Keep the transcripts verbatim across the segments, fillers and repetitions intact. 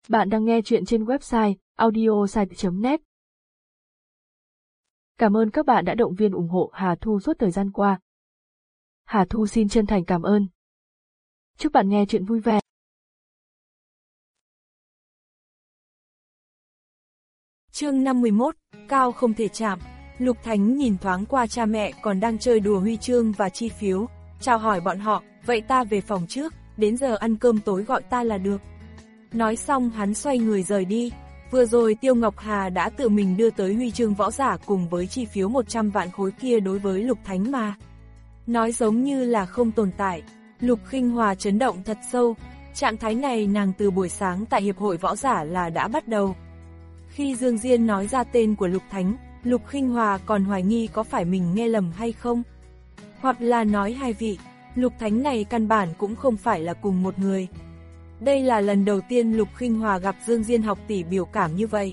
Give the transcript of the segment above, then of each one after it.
Bạn đang nghe chuyện trên website audiosite chấm net. Cảm ơn các bạn đã động viên ủng hộ Hà Thu suốt thời gian qua. Hà Thu xin chân thành cảm ơn. Chúc bạn nghe chuyện vui vẻ. Chương năm mươi mốt, Cao không thể chạm. Lục Thánh nhìn thoáng qua cha mẹ còn đang chơi đùa huy chương và chi phiếu, chào hỏi bọn họ, vậy ta về phòng trước, đến giờ ăn cơm tối gọi ta là được. Nói xong hắn xoay người rời đi. Vừa rồi Tiêu Ngọc Hà đã tự mình đưa tới huy chương võ giả cùng với chi phiếu một trăm vạn khối kia đối với Lục Thánh mà. Nói giống như là không tồn tại. Lục Khinh Hòa chấn động thật sâu. Trạng thái này nàng từ buổi sáng tại Hiệp hội Võ Giả là đã bắt đầu. Khi Dương Diên nói ra tên của Lục Thánh, Lục Khinh Hòa còn hoài nghi có phải mình nghe lầm hay không. Hoặc là nói hai vị, Lục Thánh này căn bản cũng không phải là cùng một người. Đây là lần đầu tiên Lục Khinh Hòa gặp Dương Diên học tỷ biểu cảm như vậy.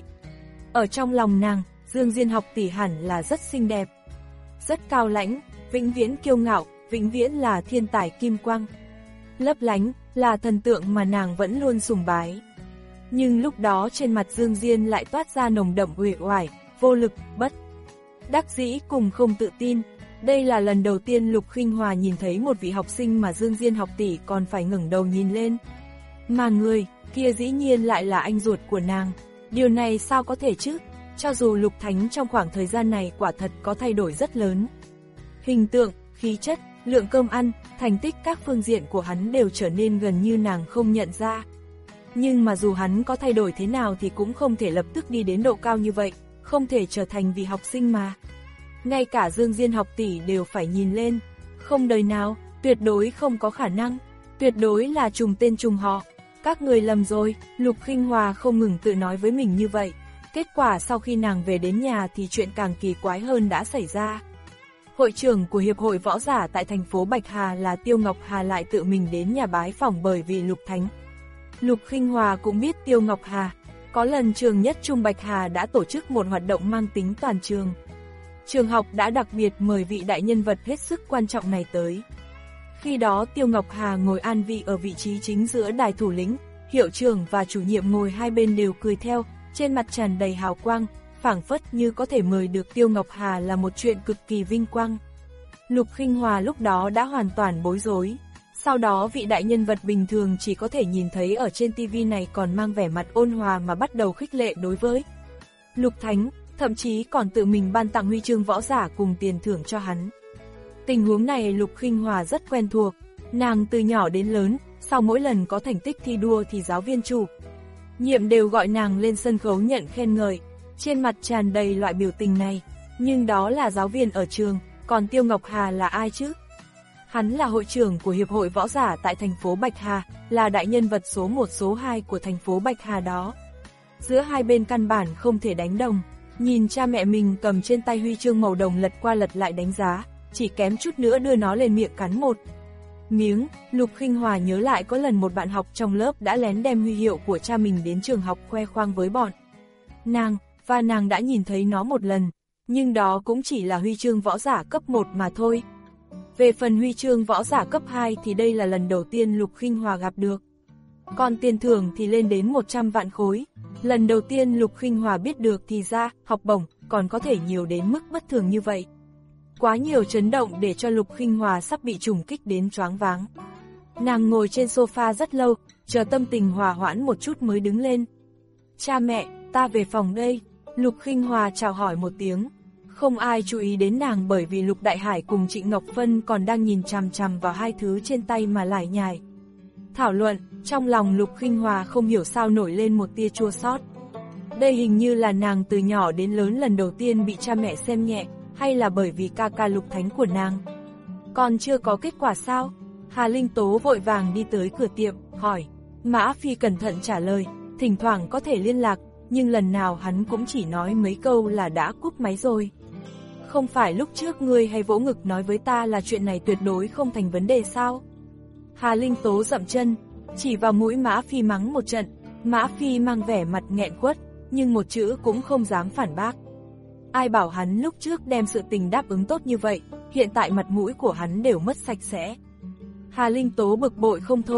Ở trong lòng nàng, Dương Diên học tỷ hẳn là rất xinh đẹp, rất cao lãnh, vĩnh viễn kiêu ngạo, vĩnh viễn là thiên tài kim quang. Lấp lánh, là thần tượng mà nàng vẫn luôn sùng bái. Nhưng lúc đó trên mặt Dương Diên lại toát ra nồng đậm uể oải, vô lực, bất đắc dĩ cùng không tự tin. Đây là lần đầu tiên Lục Khinh Hòa nhìn thấy một vị học sinh mà Dương Diên học tỷ còn phải ngẩng đầu nhìn lên. Mà người kia dĩ nhiên lại là anh ruột của nàng. Điều này sao có thể chứ? Cho dù Lục Thánh trong khoảng thời gian này quả thật có thay đổi rất lớn. Hình tượng, khí chất, lượng cơm ăn, thành tích các phương diện của hắn đều trở nên gần như nàng không nhận ra. Nhưng mà dù hắn có thay đổi thế nào thì cũng không thể lập tức đi đến độ cao như vậy, không thể trở thành vị học sinh mà. Ngay cả Dương Diên học tỷ đều phải nhìn lên. Không đời nào, tuyệt đối không có khả năng, tuyệt đối là trùng tên trùng họ. Các người lầm rồi, Lục Khinh Hòa không ngừng tự nói với mình như vậy. Kết quả sau khi nàng về đến nhà thì chuyện càng kỳ quái hơn đã xảy ra. Hội trưởng của Hiệp hội Võ Giả tại thành phố Bạch Hà là Tiêu Ngọc Hà lại tự mình đến nhà bái phỏng bởi vì Lục Thánh. Lục Khinh Hòa cũng biết Tiêu Ngọc Hà. Có lần trường nhất trung Bạch Hà đã tổ chức một hoạt động mang tính toàn trường. Trường học đã đặc biệt mời vị đại nhân vật hết sức quan trọng này tới. Khi đó Tiêu Ngọc Hà ngồi an vị ở vị trí chính giữa đài thủ lĩnh, hiệu trưởng và chủ nhiệm ngồi hai bên đều cười theo, trên mặt tràn đầy hào quang, phảng phất như có thể mời được Tiêu Ngọc Hà là một chuyện cực kỳ vinh quang. Lục Khinh Hòa lúc đó đã hoàn toàn bối rối. Sau đó vị đại nhân vật bình thường chỉ có thể nhìn thấy ở trên tivi này còn mang vẻ mặt ôn hòa mà bắt đầu khích lệ đối với Lục Thánh, thậm chí còn tự mình ban tặng huy chương võ giả cùng tiền thưởng cho hắn. Tình huống này Lục Khinh Hòa rất quen thuộc, nàng từ nhỏ đến lớn, sau mỗi lần có thành tích thi đua thì giáo viên chủ nhiệm đều gọi nàng lên sân khấu nhận khen ngợi, trên mặt tràn đầy loại biểu tình này, nhưng đó là giáo viên ở trường, còn Tiêu Ngọc Hà là ai chứ? Hắn là hội trưởng của Hiệp hội Võ Giả tại thành phố Bạch Hà, là đại nhân vật số một số hai của thành phố Bạch Hà đó. Giữa hai bên căn bản không thể đánh đồng, nhìn cha mẹ mình cầm trên tay huy chương màu đồng lật qua lật lại đánh giá, chỉ kém chút nữa đưa nó lên miệng cắn một miếng. Lục Khinh Hòa nhớ lại có lần một bạn học trong lớp đã lén đem huy hiệu của cha mình đến trường học khoe khoang với bọn nàng, và nàng đã nhìn thấy nó một lần, nhưng đó cũng chỉ là huy chương võ giả cấp một mà thôi. Về phần huy chương võ giả cấp hai thì đây là lần đầu tiên Lục Khinh Hòa gặp được. Còn tiền thưởng thì lên đến một trăm vạn khối. Lần đầu tiên Lục Khinh Hòa biết được thì ra, học bổng còn có thể nhiều đến mức bất thường như vậy. Quá nhiều chấn động để cho Lục Khinh Hòa sắp bị trùng kích đến choáng váng. Nàng ngồi trên sofa rất lâu, chờ tâm tình hòa hoãn một chút mới đứng lên. Cha mẹ, ta về phòng đây. Lục Khinh Hòa chào hỏi một tiếng. Không ai chú ý đến nàng bởi vì Lục Đại Hải cùng Trịnh Ngọc Phân còn đang nhìn chằm chằm vào hai thứ trên tay mà lải nhải thảo luận. Trong lòng Lục Khinh Hòa không hiểu sao nổi lên một tia chua xót. Đây hình như là nàng từ nhỏ đến lớn lần đầu tiên bị cha mẹ xem nhẹ, hay là bởi vì ca ca Lục Thánh của nàng còn chưa có kết quả sao? Hà Linh Tố vội vàng đi tới cửa tiệm, hỏi. Mã Phi cẩn thận trả lời, thỉnh thoảng có thể liên lạc, nhưng lần nào hắn cũng chỉ nói mấy câu là đã cúp máy rồi. Không phải lúc trước ngươi hay vỗ ngực nói với ta là chuyện này tuyệt đối không thành vấn đề sao? Hà Linh Tố dậm chân, chỉ vào mũi Mã Phi mắng một trận. Mã Phi mang vẻ mặt nghẹn khuất, nhưng một chữ cũng không dám phản bác. Ai bảo hắn lúc trước đem sự tình đáp ứng tốt như vậy, hiện tại mặt mũi của hắn đều mất sạch sẽ. Hà Linh Tố bực bội không thôi,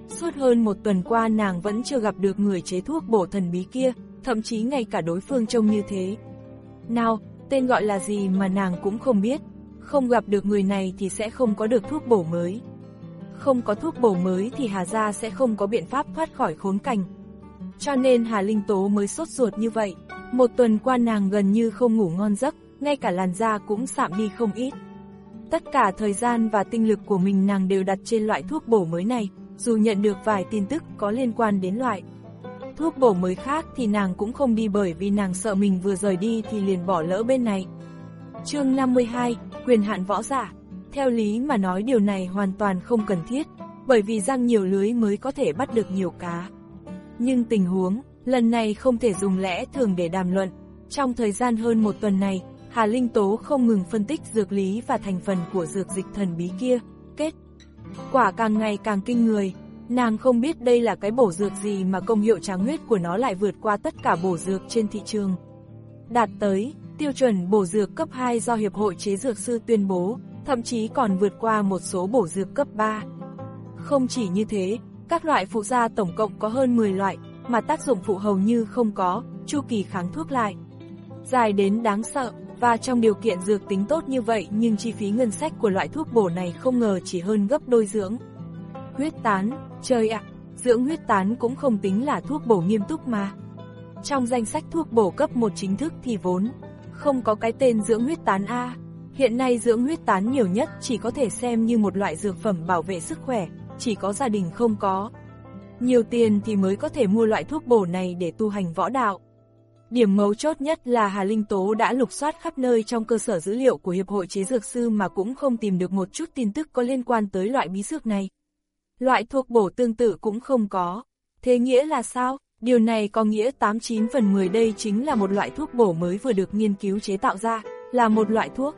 Suốt hơn một tuần qua nàng vẫn chưa gặp được người chế thuốc bổ thần bí kia, thậm chí ngay cả đối phương trông như thế. Nào, tên gọi là gì mà nàng cũng không biết, không gặp được người này thì sẽ không có được thuốc bổ mới. Không có thuốc bổ mới thì Hà gia sẽ không có biện pháp thoát khỏi khốn cảnh. Cho nên Hà Linh Tố mới sốt ruột như vậy. Một tuần qua nàng gần như không ngủ ngon giấc, ngay cả làn da cũng sạm đi không ít. Tất cả thời gian và tinh lực của mình nàng đều đặt trên loại thuốc bổ mới này, dù nhận được vài tin tức có liên quan đến loại thuốc bổ mới khác thì nàng cũng không đi, bởi vì nàng sợ mình vừa rời đi thì liền bỏ lỡ bên này. Chương năm mươi hai, quyền hạn võ giả. Theo lý mà nói điều này hoàn toàn không cần thiết, bởi vì giăng nhiều lưới mới có thể bắt được nhiều cá. Nhưng tình huống lần này không thể dùng lẽ thường để đàm luận. Trong thời gian hơn một tuần này, Hà Linh Tố không ngừng phân tích dược lý và thành phần của dược dịch thần bí kia. Kết quả càng ngày càng kinh người. Nàng không biết đây là cái bổ dược gì mà công hiệu tráng huyết của nó lại vượt qua tất cả bổ dược trên thị trường. Đạt tới tiêu chuẩn bổ dược cấp hai do Hiệp hội Chế Dược Sư tuyên bố, thậm chí còn vượt qua một số bổ dược cấp ba. Không chỉ như thế, các loại phụ gia tổng cộng có hơn mười loại, mà tác dụng phụ hầu như không có, chu kỳ kháng thuốc lại dài đến đáng sợ. Và trong điều kiện dược tính tốt như vậy nhưng chi phí ngân sách của loại thuốc bổ này không ngờ chỉ hơn gấp đôi dưỡng huyết tán. Trời ạ, dưỡng huyết tán cũng không tính là thuốc bổ nghiêm túc mà. Trong danh sách thuốc bổ cấp một chính thức thì vốn không có cái tên dưỡng huyết tán A. Hiện nay dưỡng huyết tán nhiều nhất chỉ có thể xem như một loại dược phẩm bảo vệ sức khỏe, chỉ có gia đình không có nhiều tiền thì mới có thể mua loại thuốc bổ này để tu hành võ đạo. Điểm mấu chốt nhất là Hà Linh Tố đã lục soát khắp nơi trong cơ sở dữ liệu của Hiệp hội Chế Dược Sư mà cũng không tìm được một chút tin tức có liên quan tới loại bí dược này. Loại thuốc bổ tương tự cũng không có. Thế nghĩa là sao? Điều này có nghĩa tám chín phần mười đây chính là một loại thuốc bổ mới vừa được nghiên cứu chế tạo ra, là một loại thuốc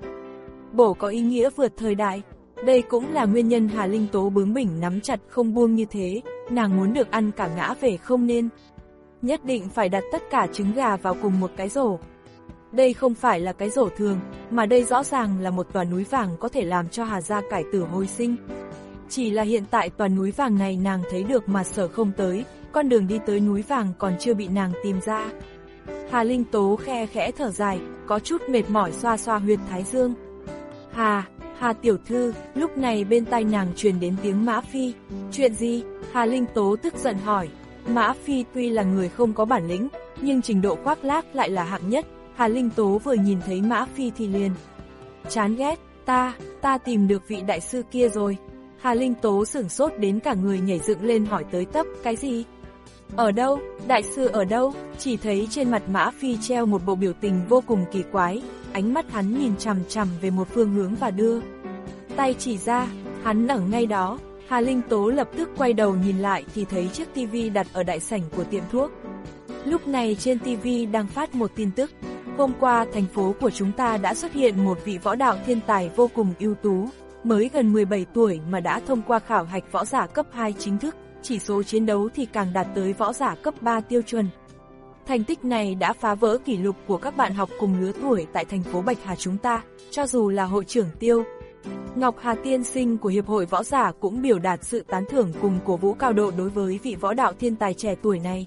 bổ có ý nghĩa vượt thời đại. Đây cũng là nguyên nhân Hà Linh Tố bướng bỉnh nắm chặt không buông như thế, nàng muốn được ăn cả ngã về không nên nhất định phải đặt tất cả trứng gà vào cùng một cái rổ. Đây không phải là cái rổ thường, mà đây rõ ràng là một tòa núi vàng có thể làm cho Hà gia cải tử hồi sinh. Chỉ là hiện tại tòa núi vàng này nàng thấy được mà sở không tới, con đường đi tới núi vàng còn chưa bị nàng tìm ra. Hà Linh Tố khe khẽ thở dài, có chút mệt mỏi xoa xoa huyệt thái dương. Hà, Hà tiểu thư, lúc này bên tai nàng truyền đến tiếng Mã Phi. Chuyện gì? Hà Linh Tố tức giận hỏi. Mã Phi tuy là người không có bản lĩnh, nhưng trình độ khoác lác lại là hạng nhất. Hà Linh Tố vừa nhìn thấy Mã Phi thì liền chán ghét. Ta, ta tìm được vị đại sư kia rồi. Hà Linh Tố sửng sốt đến cả người nhảy dựng lên hỏi tới tấp, cái gì? Ở đâu? Đại sư ở đâu? Chỉ thấy trên mặt Mã Phi treo một bộ biểu tình vô cùng kỳ quái, ánh mắt hắn nhìn chằm chằm về một phương hướng và đưa tay chỉ ra, hắn ở ngay đó. Hà Linh Tố lập tức quay đầu nhìn lại thì thấy chiếc tivi đặt ở đại sảnh của tiệm thuốc. Lúc này trên tivi đang phát một tin tức. Hôm qua thành phố của chúng ta đã xuất hiện một vị võ đạo thiên tài vô cùng ưu tú, mới gần mười bảy tuổi mà đã thông qua khảo hạch võ giả cấp hai chính thức, chỉ số chiến đấu thì càng đạt tới võ giả cấp ba tiêu chuẩn. Thành tích này đã phá vỡ kỷ lục của các bạn học cùng lứa tuổi tại thành phố Bạch Hà chúng ta, cho dù là hội trưởng Tiêu Ngọc Hà tiên sinh của Hiệp hội Võ giả cũng biểu đạt sự tán thưởng cùng cổ vũ cao độ đối với vị võ đạo thiên tài trẻ tuổi này.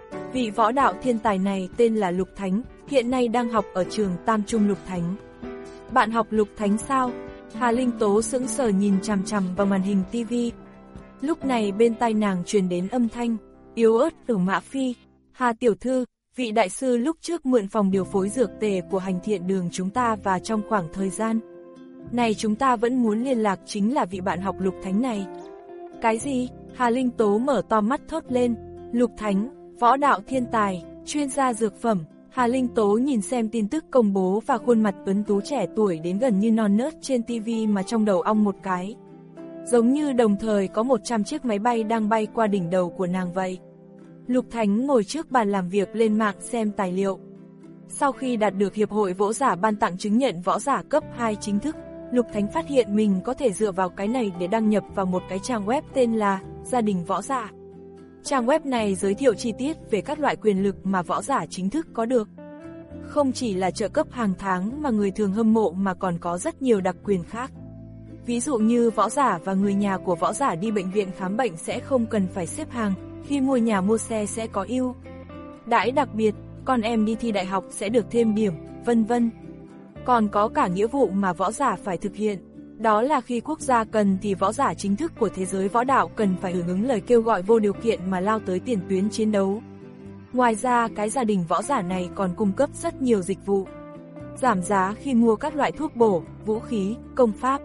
Vị võ đạo thiên tài này tên là Lục Thánh, hiện nay đang học ở trường Tam Trung Lục Thánh. Bạn học Lục Thánh sao? Hà Linh Tố sững sờ nhìn chằm chằm vào màn hình tivi. Lúc này bên tai nàng truyền đến âm thanh yếu ớt từ Mã Phi. Hà tiểu thư, vị đại sư lúc trước mượn phòng điều phối dược tề của hành thiện đường chúng ta và trong khoảng thời gian này chúng ta vẫn muốn liên lạc chính là vị bạn học Lục Thánh này. Cái gì? Hà Linh Tố mở to mắt thốt lên. Lục Thánh, võ đạo thiên tài, chuyên gia dược phẩm. Hà Linh Tố nhìn xem tin tức công bố và khuôn mặt tuấn tú trẻ tuổi đến gần như non nớt trên tivi mà trong đầu ong một cái. Giống như đồng thời có một trăm chiếc máy bay đang bay qua đỉnh đầu của nàng vậy. Lục Thánh ngồi trước bàn làm việc lên mạng xem tài liệu. Sau khi đạt được Hiệp hội Võ giả ban tặng chứng nhận võ giả cấp hai chính thức, Lục Thánh phát hiện mình có thể dựa vào cái này để đăng nhập vào một cái trang web tên là Gia đình Võ giả. Trang web này giới thiệu chi tiết về các loại quyền lực mà võ giả chính thức có được. Không chỉ là trợ cấp hàng tháng mà người thường hâm mộ mà còn có rất nhiều đặc quyền khác. Ví dụ như võ giả và người nhà của võ giả đi bệnh viện khám bệnh sẽ không cần phải xếp hàng, khi mua nhà mua xe sẽ có ưu đãi đặc biệt, con em đi thi đại học sẽ được thêm điểm, vân vân. Còn có cả nghĩa vụ mà võ giả phải thực hiện. Đó là khi quốc gia cần thì võ giả chính thức của thế giới võ đạo cần phải hưởng ứng lời kêu gọi vô điều kiện mà lao tới tiền tuyến chiến đấu. Ngoài ra, cái gia đình võ giả này còn cung cấp rất nhiều dịch vụ. Giảm giá khi mua các loại thuốc bổ, vũ khí, công pháp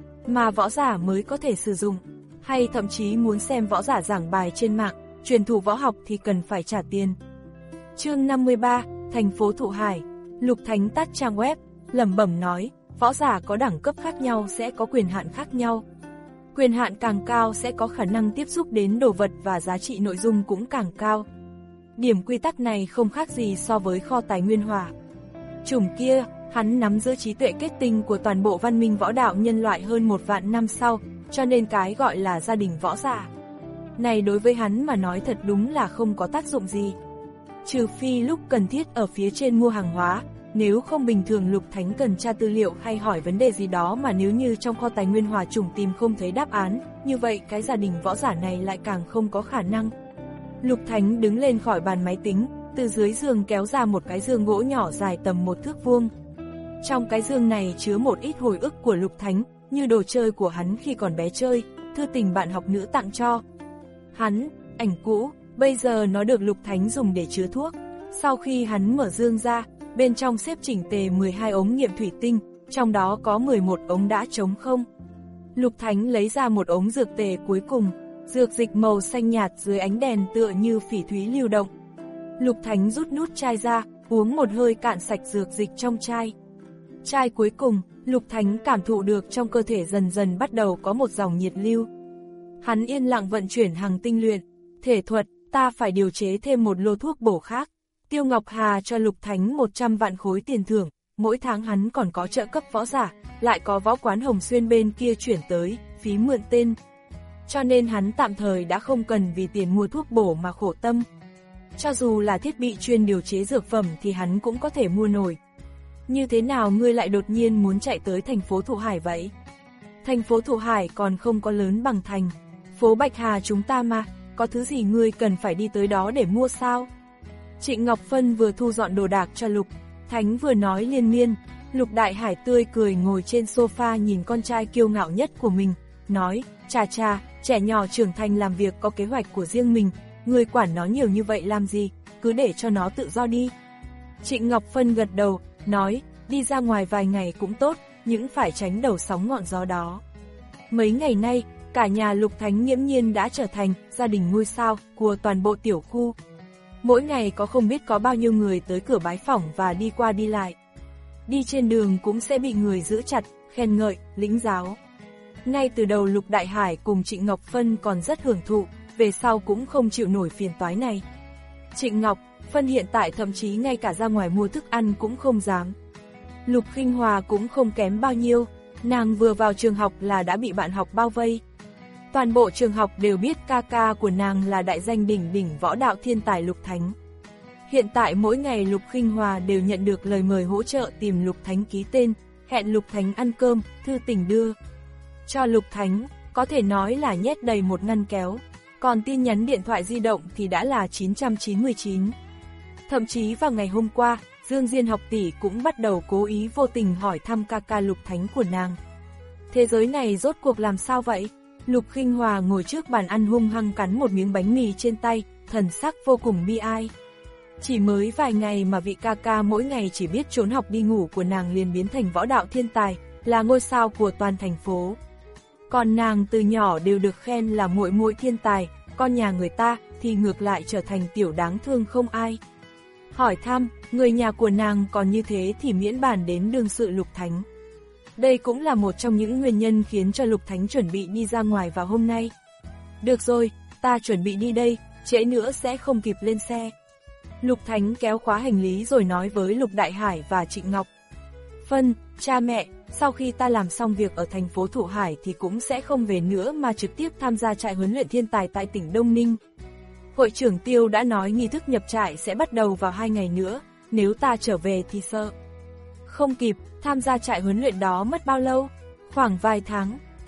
mà võ giả mới có thể sử dụng. Hay thậm chí muốn xem võ giả giảng bài trên mạng, truyền thụ võ học thì cần phải trả tiền. Chương năm mươi ba, thành phố Thụ Hải. Lục Thánh tắt trang web, lẩm bẩm nói, võ giả có đẳng cấp khác nhau sẽ có quyền hạn khác nhau. Quyền hạn càng cao sẽ có khả năng tiếp xúc đến đồ vật và giá trị nội dung cũng càng cao. Điểm quy tắc này không khác gì so với kho tài nguyên hỏa. Chủng kia, hắn nắm giữ trí tuệ kết tinh của toàn bộ văn minh võ đạo nhân loại hơn một vạn năm sau, cho nên cái gọi là gia đình võ giả này đối với hắn mà nói thật đúng là không có tác dụng gì. Trừ phi lúc cần thiết ở phía trên mua hàng hóa, nếu không bình thường Lục Thánh cần tra tư liệu hay hỏi vấn đề gì đó mà nếu như trong kho tài nguyên hỏa chủng tìm không thấy đáp án, như vậy cái gia đình võ giả này lại càng không có khả năng. Lục Thánh đứng lên khỏi bàn máy tính, từ dưới giường kéo ra một cái giường gỗ nhỏ dài tầm một thước vuông. Trong cái giường này chứa một ít hồi ức của Lục Thánh, như đồ chơi của hắn khi còn bé chơi, thư tình bạn học nữ tặng cho hắn, ảnh cũ, bây giờ nó được Lục Thánh dùng để chứa thuốc. Sau khi hắn mở giường ra, bên trong xếp chỉnh tề mười hai ống nghiệm thủy tinh, trong đó có mười một ống đã trống không. Lục Thánh lấy ra một ống dược tề cuối cùng, dược dịch màu xanh nhạt dưới ánh đèn tựa như phỉ thúy lưu động. Lục Thánh rút nút chai ra, uống một hơi cạn sạch dược dịch trong chai. Chai cuối cùng, Lục Thánh cảm thụ được trong cơ thể dần dần bắt đầu có một dòng nhiệt lưu. Hắn yên lặng vận chuyển hằng tinh luyện, thể thuật, ta phải điều chế thêm một lô thuốc bổ khác. Tiêu Ngọc Hà cho Lục Thánh một trăm vạn khối tiền thưởng, mỗi tháng hắn còn có trợ cấp võ giả, lại có võ quán Hồng Xuyên bên kia chuyển tới, phí mượn tên. Cho nên hắn tạm thời đã không cần vì tiền mua thuốc bổ mà khổ tâm. Cho dù là thiết bị chuyên điều chế dược phẩm thì hắn cũng có thể mua nổi. Như thế nào ngươi lại đột nhiên muốn chạy tới thành phố Thụ Hải vậy? Thành phố Thụ Hải còn không có lớn bằng thành phố Bạch Hà chúng ta mà, có thứ gì ngươi cần phải đi tới đó để mua sao? Trịnh Ngọc Phân vừa thu dọn đồ đạc cho Lục Thánh vừa nói liên miên. Lục Đại Hải tươi cười ngồi trên sofa nhìn con trai kiêu ngạo nhất của mình, nói, chà chà, trẻ nhỏ trưởng thành làm việc có kế hoạch của riêng mình, ngươi quản nó nhiều như vậy làm gì, cứ để cho nó tự do đi. Trịnh Ngọc Phân gật đầu, nói, đi ra ngoài vài ngày cũng tốt, nhưng phải tránh đầu sóng ngọn gió đó. Mấy ngày nay, cả nhà Lục Thánh nghiễm nhiên đã trở thành gia đình ngôi sao của toàn bộ tiểu khu. Mỗi ngày có không biết có bao nhiêu người tới cửa bái phỏng và đi qua đi lại. Đi trên đường cũng sẽ bị người giữ chặt, khen ngợi, lĩnh giáo. Ngay từ đầu Lục Đại Hải cùng Trịnh Ngọc Phân còn rất hưởng thụ, về sau cũng không chịu nổi phiền toái này. Trịnh Ngọc Phân hiện tại thậm chí ngay cả ra ngoài mua thức ăn cũng không dám. Lục Khinh Hòa cũng không kém bao nhiêu, nàng vừa vào trường học là đã bị bạn học bao vây. Toàn bộ trường học đều biết ca ca của nàng là đại danh đỉnh đỉnh võ đạo thiên tài Lục Thánh. Hiện tại mỗi ngày Lục Khinh Hòa đều nhận được lời mời hỗ trợ tìm Lục Thánh ký tên, hẹn Lục Thánh ăn cơm, thư tình đưa cho Lục Thánh, có thể nói là nhét đầy một ngăn kéo. Còn tin nhắn điện thoại di động thì đã là chín trăm chín mươi chín. Thậm chí vào ngày hôm qua, Dương Diên học tỷ cũng bắt đầu cố ý vô tình hỏi thăm ca ca Lục Thánh của nàng. Thế giới này rốt cuộc làm sao vậy? Lục Khinh Hòa ngồi trước bàn ăn hung hăng cắn một miếng bánh mì trên tay, thần sắc vô cùng bi ai. Chỉ mới vài ngày mà vị ca ca mỗi ngày chỉ biết trốn học đi ngủ của nàng liền biến thành võ đạo thiên tài, là ngôi sao của toàn thành phố. Còn nàng từ nhỏ đều được khen là muội muội thiên tài, con nhà người ta thì ngược lại trở thành tiểu đáng thương không ai. Hỏi thăm, người nhà của nàng còn như thế thì miễn bàn đến đương sự Lục Thánh. Đây cũng là một trong những nguyên nhân khiến cho Lục Thánh chuẩn bị đi ra ngoài vào hôm nay. Được rồi, ta chuẩn bị đi đây, trễ nữa sẽ không kịp lên xe. Lục Thánh kéo khóa hành lý rồi nói với Lục Đại Hải và Trịnh Ngọc Phân, cha mẹ, sau khi ta làm xong việc ở thành phố Thụ Hải thì cũng sẽ không về nữa mà trực tiếp tham gia trại huấn luyện thiên tài tại tỉnh Đông Ninh. Hội trưởng Tiêu đã nói nghi thức nhập trại sẽ bắt đầu vào hai ngày nữa, nếu ta trở về thì sợ không kịp. Tham gia trại huấn luyện đó mất bao lâu? Khoảng vài tháng.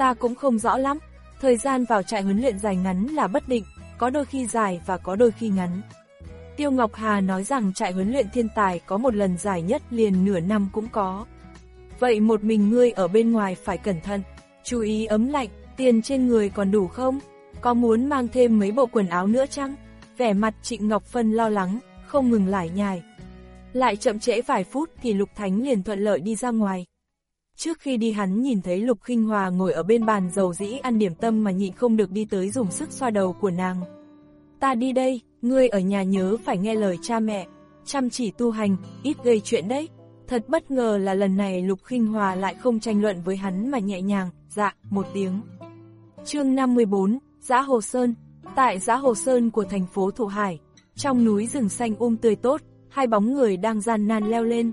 Ta cũng không rõ lắm, thời gian vào trại huấn luyện dài ngắn là bất định, có đôi khi dài và có đôi khi ngắn. Tiêu Ngọc Hà nói rằng trại huấn luyện thiên tài có một lần dài nhất liền nửa năm cũng có. Vậy một mình ngươi ở bên ngoài phải cẩn thận, chú ý ấm lạnh, tiền trên người còn đủ không? Có muốn mang thêm mấy bộ quần áo nữa chăng? Vẻ mặt Trịnh Ngọc Phân lo lắng, không ngừng lải nhải. Lại chậm trễ vài phút thì Lục Thánh liền thuận lợi đi ra ngoài. Trước khi đi hắn nhìn thấy Lục Khinh Hòa ngồi ở bên bàn dầu dĩ ăn điểm tâm mà nhịn không được đi tới dùng sức xoa đầu của nàng. Ta đi đây, ngươi ở nhà nhớ phải nghe lời cha mẹ, chăm chỉ tu hành, ít gây chuyện đấy. Thật bất ngờ là lần này Lục Khinh Hòa lại không tranh luận với hắn mà nhẹ nhàng, dạ, một tiếng. Chương năm mươi bốn, Dã Hồ Sơn. Tại Dã Hồ Sơn của thành phố Thụ Hải, trong núi rừng xanh um tươi tốt, hai bóng người đang gian nan leo lên.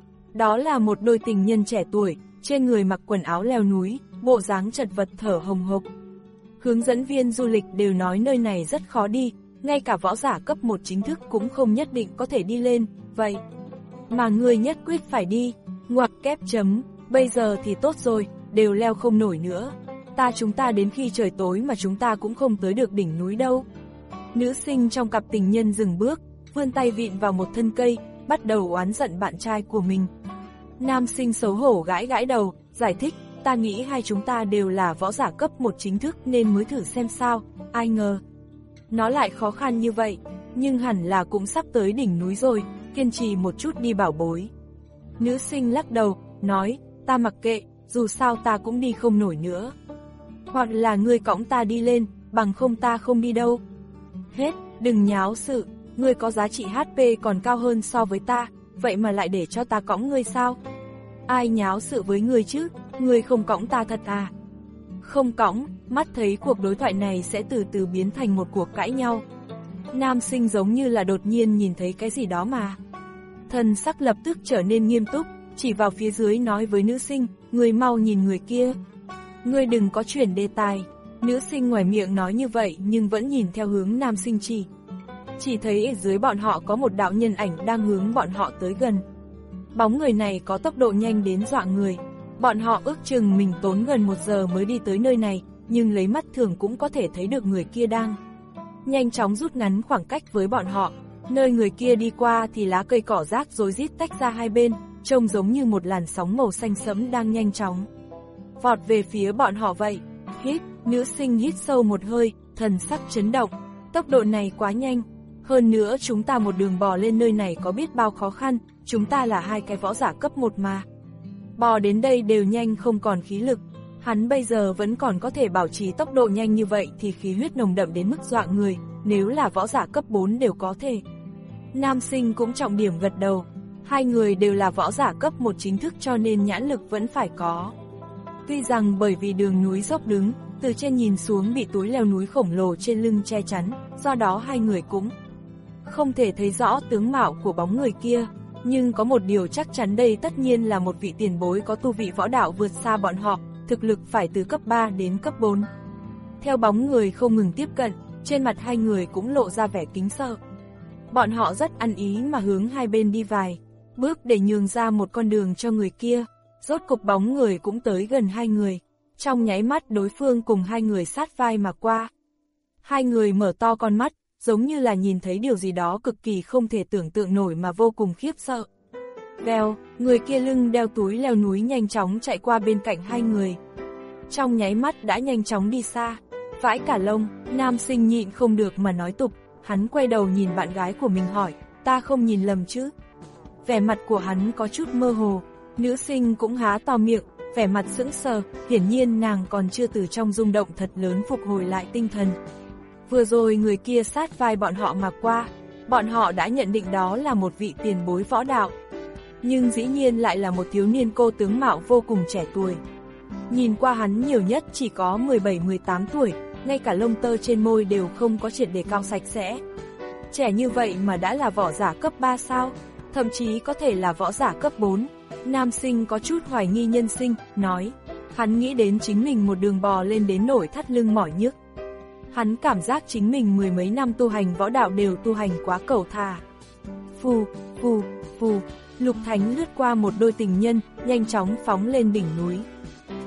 Đó là một đôi tình nhân trẻ tuổi, trên người mặc quần áo leo núi, bộ dáng chật vật thở hồng hộc. Hướng dẫn viên du lịch đều nói nơi này rất khó đi, ngay cả võ giả cấp một chính thức cũng không nhất định có thể đi lên, vậy mà người nhất quyết phải đi, ngoặc kép chấm, bây giờ thì tốt rồi, đều leo không nổi nữa. Ta chúng ta đến khi trời tối mà chúng ta cũng không tới được đỉnh núi đâu. Nữ sinh trong cặp tình nhân dừng bước, vươn tay vịn vào một thân cây, bắt đầu oán giận bạn trai của mình. Nam sinh xấu hổ gãi gãi đầu, giải thích, ta nghĩ hai chúng ta đều là võ giả cấp một chính thức nên mới thử xem sao, ai ngờ. Nó lại khó khăn như vậy, nhưng hẳn là cũng sắp tới đỉnh núi rồi, kiên trì một chút đi bảo bối. Nữ sinh lắc đầu, nói, ta mặc kệ, dù sao ta cũng đi không nổi nữa. Hoặc là ngươi cõng ta đi lên, bằng không ta không đi đâu. Hết, đừng nháo sự, ngươi có giá trị hát pê còn cao hơn so với ta, vậy mà lại để cho ta cõng ngươi sao? Ai nháo sự với ngươi chứ, ngươi không cõng ta thật à? Không cõng, mắt thấy cuộc đối thoại này sẽ từ từ biến thành một cuộc cãi nhau. Nam sinh giống như là đột nhiên nhìn thấy cái gì đó mà. Thần sắc lập tức trở nên nghiêm túc, chỉ vào phía dưới nói với nữ sinh, ngươi mau nhìn người kia. Ngươi đừng có chuyển đề tài. Nữ sinh ngoài miệng nói như vậy nhưng vẫn nhìn theo hướng nam sinh chỉ. Chỉ thấy ở dưới bọn họ có một đạo nhân ảnh đang hướng bọn họ tới gần. Bóng người này có tốc độ nhanh đến dọa người. Bọn họ ước chừng mình tốn gần một giờ mới đi tới nơi này, nhưng lấy mắt thường cũng có thể thấy được người kia đang nhanh chóng rút ngắn khoảng cách với bọn họ. Nơi người kia đi qua thì lá cây cỏ rác rối rít tách ra hai bên, trông giống như một làn sóng màu xanh sẫm đang nhanh chóng vọt về phía bọn họ vậy. Hít, nữ sinh hít sâu một hơi, thần sắc chấn động. Tốc độ này quá nhanh. Hơn nữa chúng ta một đường bò lên nơi này có biết bao khó khăn, chúng ta là hai cái võ giả cấp một mà. Bò đến đây đều nhanh không còn khí lực. Hắn bây giờ vẫn còn có thể bảo trì tốc độ nhanh như vậy thì khí huyết nồng đậm đến mức dọa người, nếu là võ giả cấp bốn đều có thể. Nam sinh cũng trọng điểm gật đầu. Hai người đều là võ giả cấp một chính thức cho nên nhãn lực vẫn phải có. Tuy rằng bởi vì đường núi dốc đứng, từ trên nhìn xuống bị túi leo núi khổng lồ trên lưng che chắn, do đó hai người cũng không thể thấy rõ tướng mạo của bóng người kia. Nhưng có một điều chắc chắn đây tất nhiên là một vị tiền bối có tu vị võ đạo vượt xa bọn họ, thực lực phải từ cấp ba đến cấp bốn. Theo bóng người không ngừng tiếp cận, trên mặt hai người cũng lộ ra vẻ kính sợ. Bọn họ rất ăn ý mà hướng hai bên đi vài bước để nhường ra một con đường cho người kia. Rốt cục bóng người cũng tới gần hai người. Trong nháy mắt đối phương cùng hai người sát vai mà qua. Hai người mở to con mắt, giống như là nhìn thấy điều gì đó cực kỳ không thể tưởng tượng nổi mà vô cùng khiếp sợ. Vèo, người kia lưng đeo túi leo núi nhanh chóng chạy qua bên cạnh hai người. Trong nháy mắt đã nhanh chóng đi xa. Vãi cả lông, nam sinh nhịn không được mà nói tục. Hắn quay đầu nhìn bạn gái của mình hỏi, ta không nhìn lầm chứ? Vẻ mặt của hắn có chút mơ hồ. Nữ sinh cũng há to miệng, vẻ mặt sững sờ, hiển nhiên nàng còn chưa từ trong rung động thật lớn phục hồi lại tinh thần. Vừa rồi người kia sát vai bọn họ mà qua, bọn họ đã nhận định đó là một vị tiền bối võ đạo. Nhưng dĩ nhiên lại là một thiếu niên cô tướng mạo vô cùng trẻ tuổi. Nhìn qua hắn nhiều nhất chỉ có mười bảy mười tám tuổi, ngay cả lông tơ trên môi đều không có triệt để cạo sạch sẽ. Trẻ như vậy mà đã là võ giả cấp ba sao, thậm chí có thể là võ giả cấp bốn. Nam sinh có chút hoài nghi nhân sinh, nói, hắn nghĩ đến chính mình một đường bò lên đến nổi thắt lưng mỏi nhức. Hắn cảm giác chính mình mười mấy năm tu hành võ đạo đều tu hành quá cẩu thà. Phù, phù, phù, Lục Thánh lướt qua một đôi tình nhân, nhanh chóng phóng lên đỉnh núi.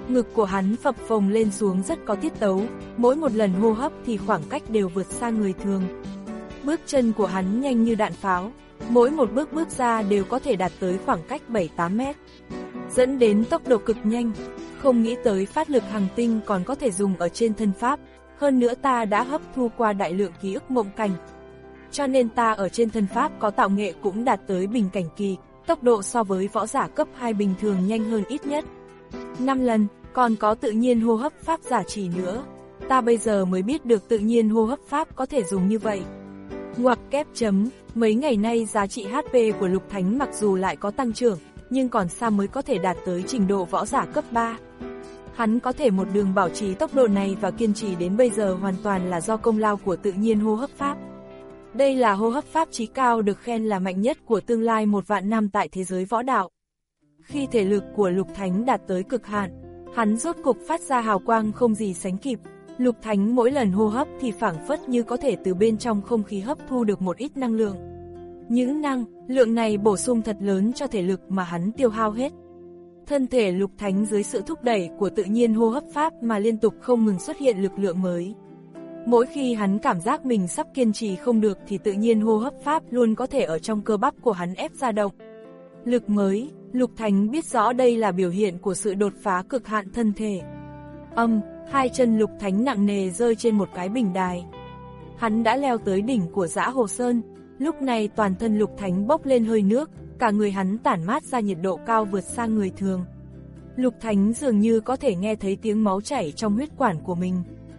Ngực của hắn phập phồng lên xuống rất có tiết tấu, mỗi một lần hô hấp thì khoảng cách đều vượt xa người thường. Bước chân của hắn nhanh như đạn pháo, mỗi một bước bước ra đều có thể đạt tới khoảng cách bảy tám mét. Dẫn đến tốc độ cực nhanh, không nghĩ tới phát lực hằng tinh còn có thể dùng ở trên thân pháp, hơn nữa ta đã hấp thu qua đại lượng ký ức mộng cảnh. Cho nên ta ở trên thân pháp có tạo nghệ cũng đạt tới bình cảnh kỳ, tốc độ so với võ giả cấp hai bình thường nhanh hơn ít nhất năm lần, còn có tự nhiên hô hấp pháp giả chỉ nữa. Ta bây giờ mới biết được tự nhiên hô hấp pháp có thể dùng như vậy. Ngoặc kép chấm, mấy ngày nay giá trị hát pê của Lục Thánh mặc dù lại có tăng trưởng, nhưng còn xa mới có thể đạt tới trình độ võ giả cấp ba. Hắn có thể một đường bảo trì tốc độ này và kiên trì đến bây giờ hoàn toàn là do công lao của tự nhiên hô hấp pháp. Đây là hô hấp pháp chí cao được khen là mạnh nhất của tương lai một vạn năm tại thế giới võ đạo. Khi thể lực của Lục Thánh đạt tới cực hạn, hắn rốt cục phát ra hào quang không gì sánh kịp. Lục Thánh mỗi lần hô hấp thì phảng phất như có thể từ bên trong không khí hấp thu được một ít năng lượng. Những năng lượng này bổ sung thật lớn cho thể lực mà hắn tiêu hao hết. Thân thể Lục Thánh dưới sự thúc đẩy của tự nhiên hô hấp pháp mà liên tục không ngừng xuất hiện lực lượng mới. Mỗi khi hắn cảm giác mình sắp kiên trì không được thì tự nhiên hô hấp pháp luôn có thể ở trong cơ bắp của hắn ép ra động. Lực mới, Lục Thánh biết rõ đây là biểu hiện của sự đột phá cực hạn thân thể. Âm, hai chân Lục Thánh nặng nề rơi trên một cái bình đài. Hắn đã leo tới đỉnh của Dã Hồ Sơn, lúc này toàn thân Lục Thánh bốc lên hơi nước, cả người hắn tản mát ra nhiệt độ cao vượt xa người thường. Lục Thánh dường như có thể nghe thấy tiếng máu chảy trong huyết quản của mình.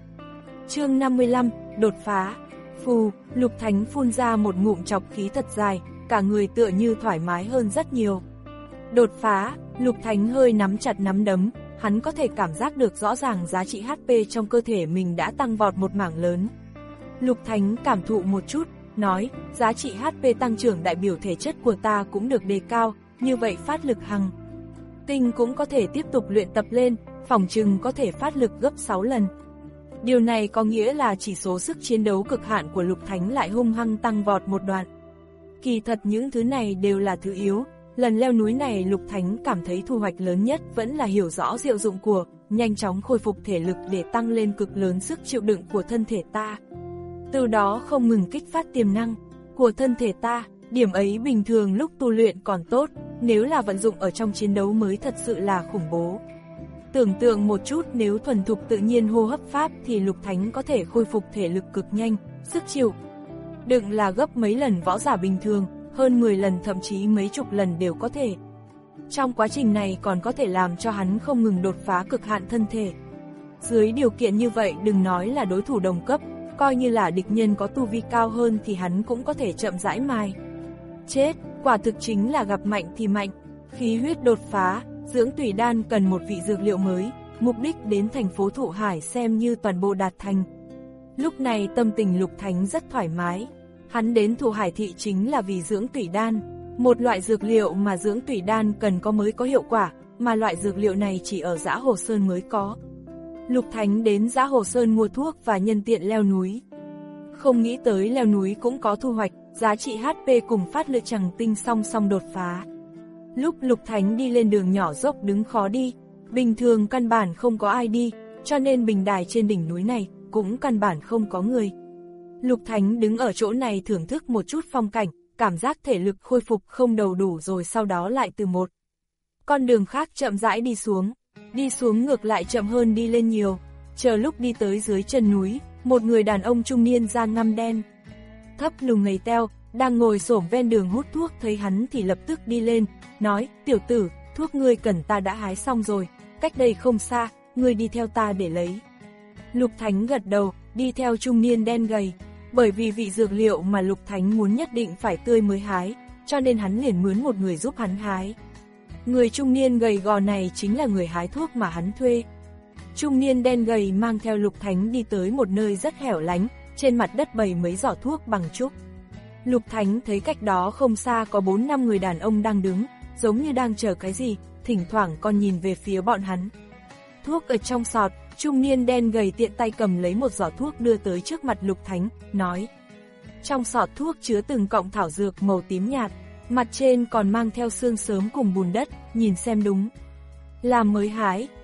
Chương năm mươi lăm, đột phá. Phù, Lục Thánh phun ra một ngụm trọc khí thật dài, cả người tựa như thoải mái hơn rất nhiều. Đột phá, Lục Thánh hơi nắm chặt nắm đấm, hắn có thể cảm giác được rõ ràng giá trị hát pê trong cơ thể mình đã tăng vọt một mảng lớn. Lục Thánh cảm thụ một chút, nói, giá trị hát pê tăng trưởng đại biểu thể chất của ta cũng được đề cao, như vậy phát lực hằng tinh cũng có thể tiếp tục luyện tập lên, phỏng chừng có thể phát lực gấp sáu lần. Điều này có nghĩa là chỉ số sức chiến đấu cực hạn của Lục Thánh lại hung hăng tăng vọt một đoạn. Kỳ thật những thứ này đều là thứ yếu, lần leo núi này Lục Thánh cảm thấy thu hoạch lớn nhất vẫn là hiểu rõ diệu dụng của nhanh chóng khôi phục thể lực để tăng lên cực lớn sức chịu đựng của thân thể ta. Từ đó không ngừng kích phát tiềm năng của thân thể ta, điểm ấy bình thường lúc tu luyện còn tốt, nếu là vận dụng ở trong chiến đấu mới thật sự là khủng bố. Tưởng tượng một chút, nếu thuần thục tự nhiên hô hấp pháp thì Lục Thánh có thể khôi phục thể lực cực nhanh, sức chịu đựng là gấp mấy lần võ giả bình thường, hơn mười lần thậm chí mấy chục lần đều có thể. Trong quá trình này còn có thể làm cho hắn không ngừng đột phá cực hạn thân thể. Dưới điều kiện như vậy đừng nói là đối thủ đồng cấp, coi như là địch nhân có tu vi cao hơn thì hắn cũng có thể chậm rãi mài chết, quả thực chính là gặp mạnh thì mạnh. Khí huyết đột phá, dưỡng tủy đan cần một vị dược liệu mới, mục đích đến thành phố Thụ Hải xem như toàn bộ đạt thành. Lúc này tâm tình Lục Thánh rất thoải mái, hắn đến Thụ Hải thị chính là vì dưỡng tủy đan, một loại dược liệu mà dưỡng tủy đan cần có mới có hiệu quả, mà loại dược liệu này chỉ ở Dã Hồ Sơn mới có. Lục Thánh đến Dã Hồ Sơn mua thuốc và nhân tiện leo núi. Không nghĩ tới leo núi cũng có thu hoạch, giá trị hát pê cùng phát lực chẳng tinh song song đột phá. Lúc Lục Thánh đi lên đường nhỏ dốc đứng khó đi, bình thường căn bản không có ai đi, cho nên bình đài trên đỉnh núi này cũng căn bản không có người. Lục Thánh đứng ở chỗ này thưởng thức một chút phong cảnh, cảm giác thể lực khôi phục không đầu đủ rồi sau đó lại từ một con đường khác chậm rãi đi xuống, đi xuống ngược lại chậm hơn đi lên nhiều. Chờ lúc đi tới dưới chân núi, một người đàn ông trung niên da ngăm đen, thấp lùn gầy teo, đang ngồi xổm ven đường hút thuốc, thấy hắn thì lập tức đi lên, nói, tiểu tử, thuốc ngươi cần ta đã hái xong rồi, cách đây không xa, ngươi đi theo ta để lấy. Lục Thánh gật đầu, đi theo trung niên đen gầy, bởi vì vị dược liệu mà Lục Thánh muốn nhất định phải tươi mới hái, cho nên hắn liền mướn một người giúp hắn hái. Người trung niên gầy gò này chính là người hái thuốc mà hắn thuê. Trung niên đen gầy mang theo Lục Thánh đi tới một nơi rất hẻo lánh, trên mặt đất bày mấy giỏ thuốc bằng trúc. Lục Thánh thấy cách đó không xa có bốn năm người đàn ông đang đứng, giống như đang chờ cái gì, thỉnh thoảng còn nhìn về phía bọn hắn. Thuốc ở trong sọt, trung niên đen gầy tiện tay cầm lấy một giỏ thuốc đưa tới trước mặt Lục Thánh, nói. Trong sọt thuốc chứa từng cọng thảo dược màu tím nhạt, mặt trên còn mang theo xương sớm cùng bùn đất, nhìn xem đúng là mới hái,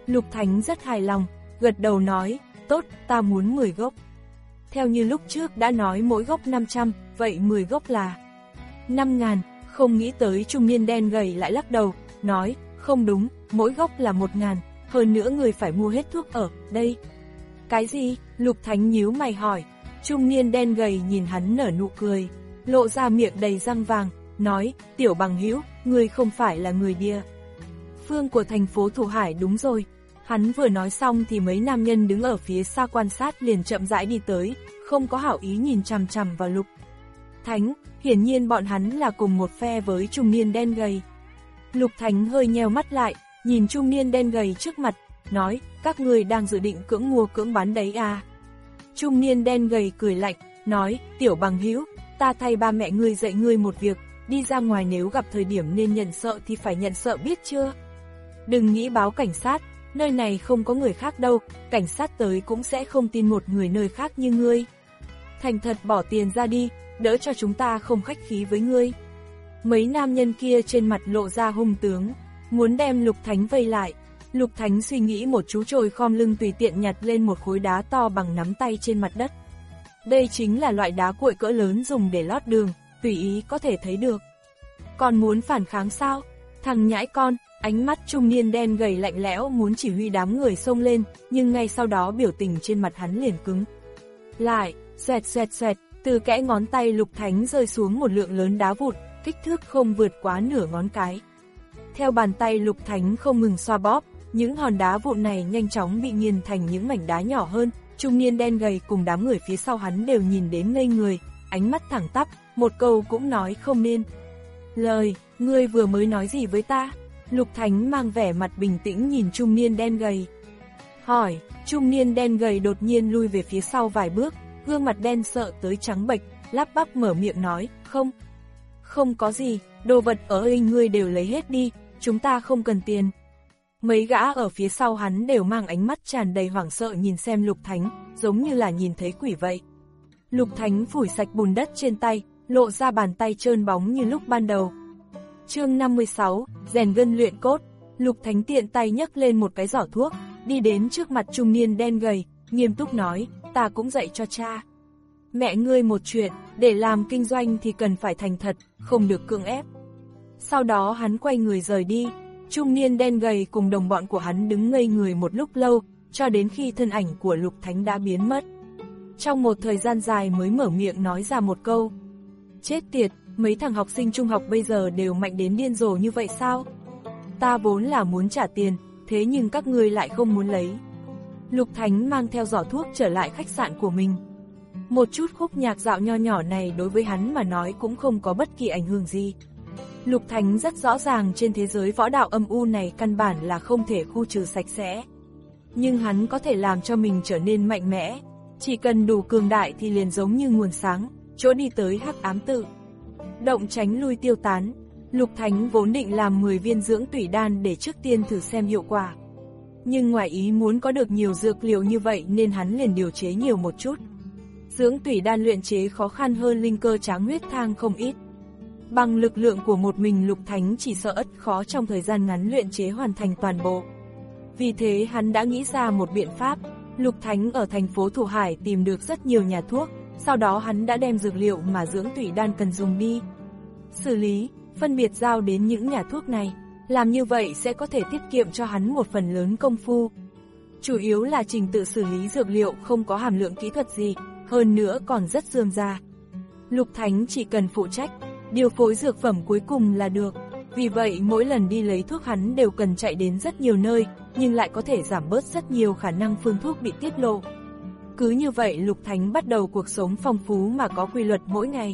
Lục Thánh rất hài lòng, gật đầu nói, tốt, ta muốn mười gốc. Theo như lúc trước đã nói mỗi gốc năm trăm, vậy mười gốc là năm ngàn, không nghĩ tới trung niên đen gầy lại lắc đầu, nói, không đúng, mỗi gốc là một ngàn, hơn nữa người phải mua hết thuốc ở đây. Cái gì? Lục Thánh nhíu mày hỏi. Trung niên đen gầy nhìn hắn nở nụ cười, lộ ra miệng đầy răng vàng, nói, tiểu bằng hữu, người không phải là người địa phương của thành phố Thủ Hải đúng rồi. Hắn vừa nói xong thì mấy nam nhân đứng ở phía xa quan sát liền chậm rãi đi tới, không có hảo ý nhìn chằm chằm vào Lục Thánh, hiển nhiên bọn hắn là cùng một phe với trung niên đen gầy. Lục Thánh hơi nheo mắt lại, nhìn trung niên đen gầy trước mặt, nói, các người đang dự định cưỡng mua cưỡng bán đấy à? Trung niên đen gầy cười lạnh, nói, tiểu bằng hữu, ta thay ba mẹ ngươi dạy ngươi một việc, đi ra ngoài nếu gặp thời điểm nên nhận sợ thì phải nhận sợ biết chưa? Đừng nghĩ báo cảnh sát, nơi này không có người khác đâu, cảnh sát tới cũng sẽ không tin một người nơi khác như ngươi. Thành thật bỏ tiền ra đi, đỡ cho chúng ta không khách khí với ngươi. Mấy nam nhân kia trên mặt lộ ra hung tướng, muốn đem Lục Thánh vây lại. Lục Thánh suy nghĩ một chú trồi khom lưng tùy tiện nhặt lên một khối đá to bằng nắm tay trên mặt đất. Đây chính là loại đá cuội cỡ lớn dùng để lót đường, tùy ý có thể thấy được. Còn muốn phản kháng sao? Thằng nhãi con, ánh mắt trung niên đen gầy lạnh lẽo muốn chỉ huy đám người xông lên, nhưng ngay sau đó biểu tình trên mặt hắn liền cứng lại, xoẹt xoẹt xoẹt, từ kẽ ngón tay Lục Thánh rơi xuống một lượng lớn đá vụn, kích thước không vượt quá nửa ngón cái. Theo bàn tay Lục Thánh không ngừng xoa bóp, những hòn đá vụn này nhanh chóng bị nghiền thành những mảnh đá nhỏ hơn. Trung niên đen gầy cùng đám người phía sau hắn đều nhìn đến ngây người, ánh mắt thẳng tắp, một câu cũng nói không nên lời. Ngươi vừa mới nói gì với ta? Lục Thánh mang vẻ mặt bình tĩnh nhìn trung niên đen gầy, hỏi. Trung niên đen gầy đột nhiên lui về phía sau vài bước, gương mặt đen sợ tới trắng bệch, lắp bắp mở miệng nói, không, không có gì, đồ vật ở đây ngươi đều lấy hết đi, chúng ta không cần tiền. Mấy gã ở phía sau hắn đều mang ánh mắt tràn đầy hoảng sợ nhìn xem Lục Thánh, giống như là nhìn thấy quỷ vậy. Lục Thánh phủi sạch bùn đất trên tay, lộ ra bàn tay trơn bóng như lúc ban đầu. Chương năm mươi sáu, rèn gân luyện cốt. Lục Thánh tiện tay nhấc lên một cái giỏ thuốc, đi đến trước mặt trung niên đen gầy, nghiêm túc nói, ta cũng dạy cho cha mẹ ngươi một chuyện, để làm kinh doanh thì cần phải thành thật, không được cưỡng ép. Sau đó hắn quay người rời đi. Trung niên đen gầy cùng đồng bọn của hắn đứng ngây người một lúc lâu, cho đến khi thân ảnh của Lục Thánh đã biến mất. Trong một thời gian dài mới mở miệng nói ra một câu, chết tiệt, mấy thằng học sinh trung học bây giờ đều mạnh đến điên rồ như vậy sao? Ta vốn là muốn trả tiền, thế nhưng các ngươi lại không muốn lấy. Lục Thánh mang theo giỏ thuốc trở lại khách sạn của mình. Một chút khúc nhạc dạo nho nhỏ này đối với hắn mà nói cũng không có bất kỳ ảnh hưởng gì. Lục Thánh rất rõ ràng trên thế giới võ đạo âm u này căn bản là không thể khu trừ sạch sẽ. Nhưng hắn có thể làm cho mình trở nên mạnh mẽ, chỉ cần đủ cường đại thì liền giống như nguồn sáng, chỗ đi tới hắc ám tự động tránh lui tiêu tán. Lục Thánh vốn định làm mười viên dưỡng tủy đan để trước tiên thử xem hiệu quả. Nhưng ngoài ý muốn có được nhiều dược liệu như vậy nên hắn liền điều chế nhiều một chút. Dưỡng tủy đan luyện chế khó khăn hơn linh cơ tráng huyết thang không ít. Bằng lực lượng của một mình Lục Thánh chỉ sợ ất khó trong thời gian ngắn luyện chế hoàn thành toàn bộ. Vì thế hắn đã nghĩ ra một biện pháp. Lục Thánh ở thành phố Thủ Hải tìm được rất nhiều nhà thuốc, sau đó hắn đã đem dược liệu mà dưỡng tủy đan cần dùng đi xử lý, phân biệt giao đến những nhà thuốc này. Làm như vậy sẽ có thể tiết kiệm cho hắn một phần lớn công phu. Chủ yếu là trình tự xử lý dược liệu không có hàm lượng kỹ thuật gì, hơn nữa còn rất rườm rà. Lục Thánh chỉ cần phụ trách điều phối dược phẩm cuối cùng là được. Vì vậy mỗi lần đi lấy thuốc hắn đều cần chạy đến rất nhiều nơi, nhưng lại có thể giảm bớt rất nhiều khả năng phương thuốc bị tiết lộ. Cứ như vậy Lục Thánh bắt đầu cuộc sống phong phú mà có quy luật mỗi ngày.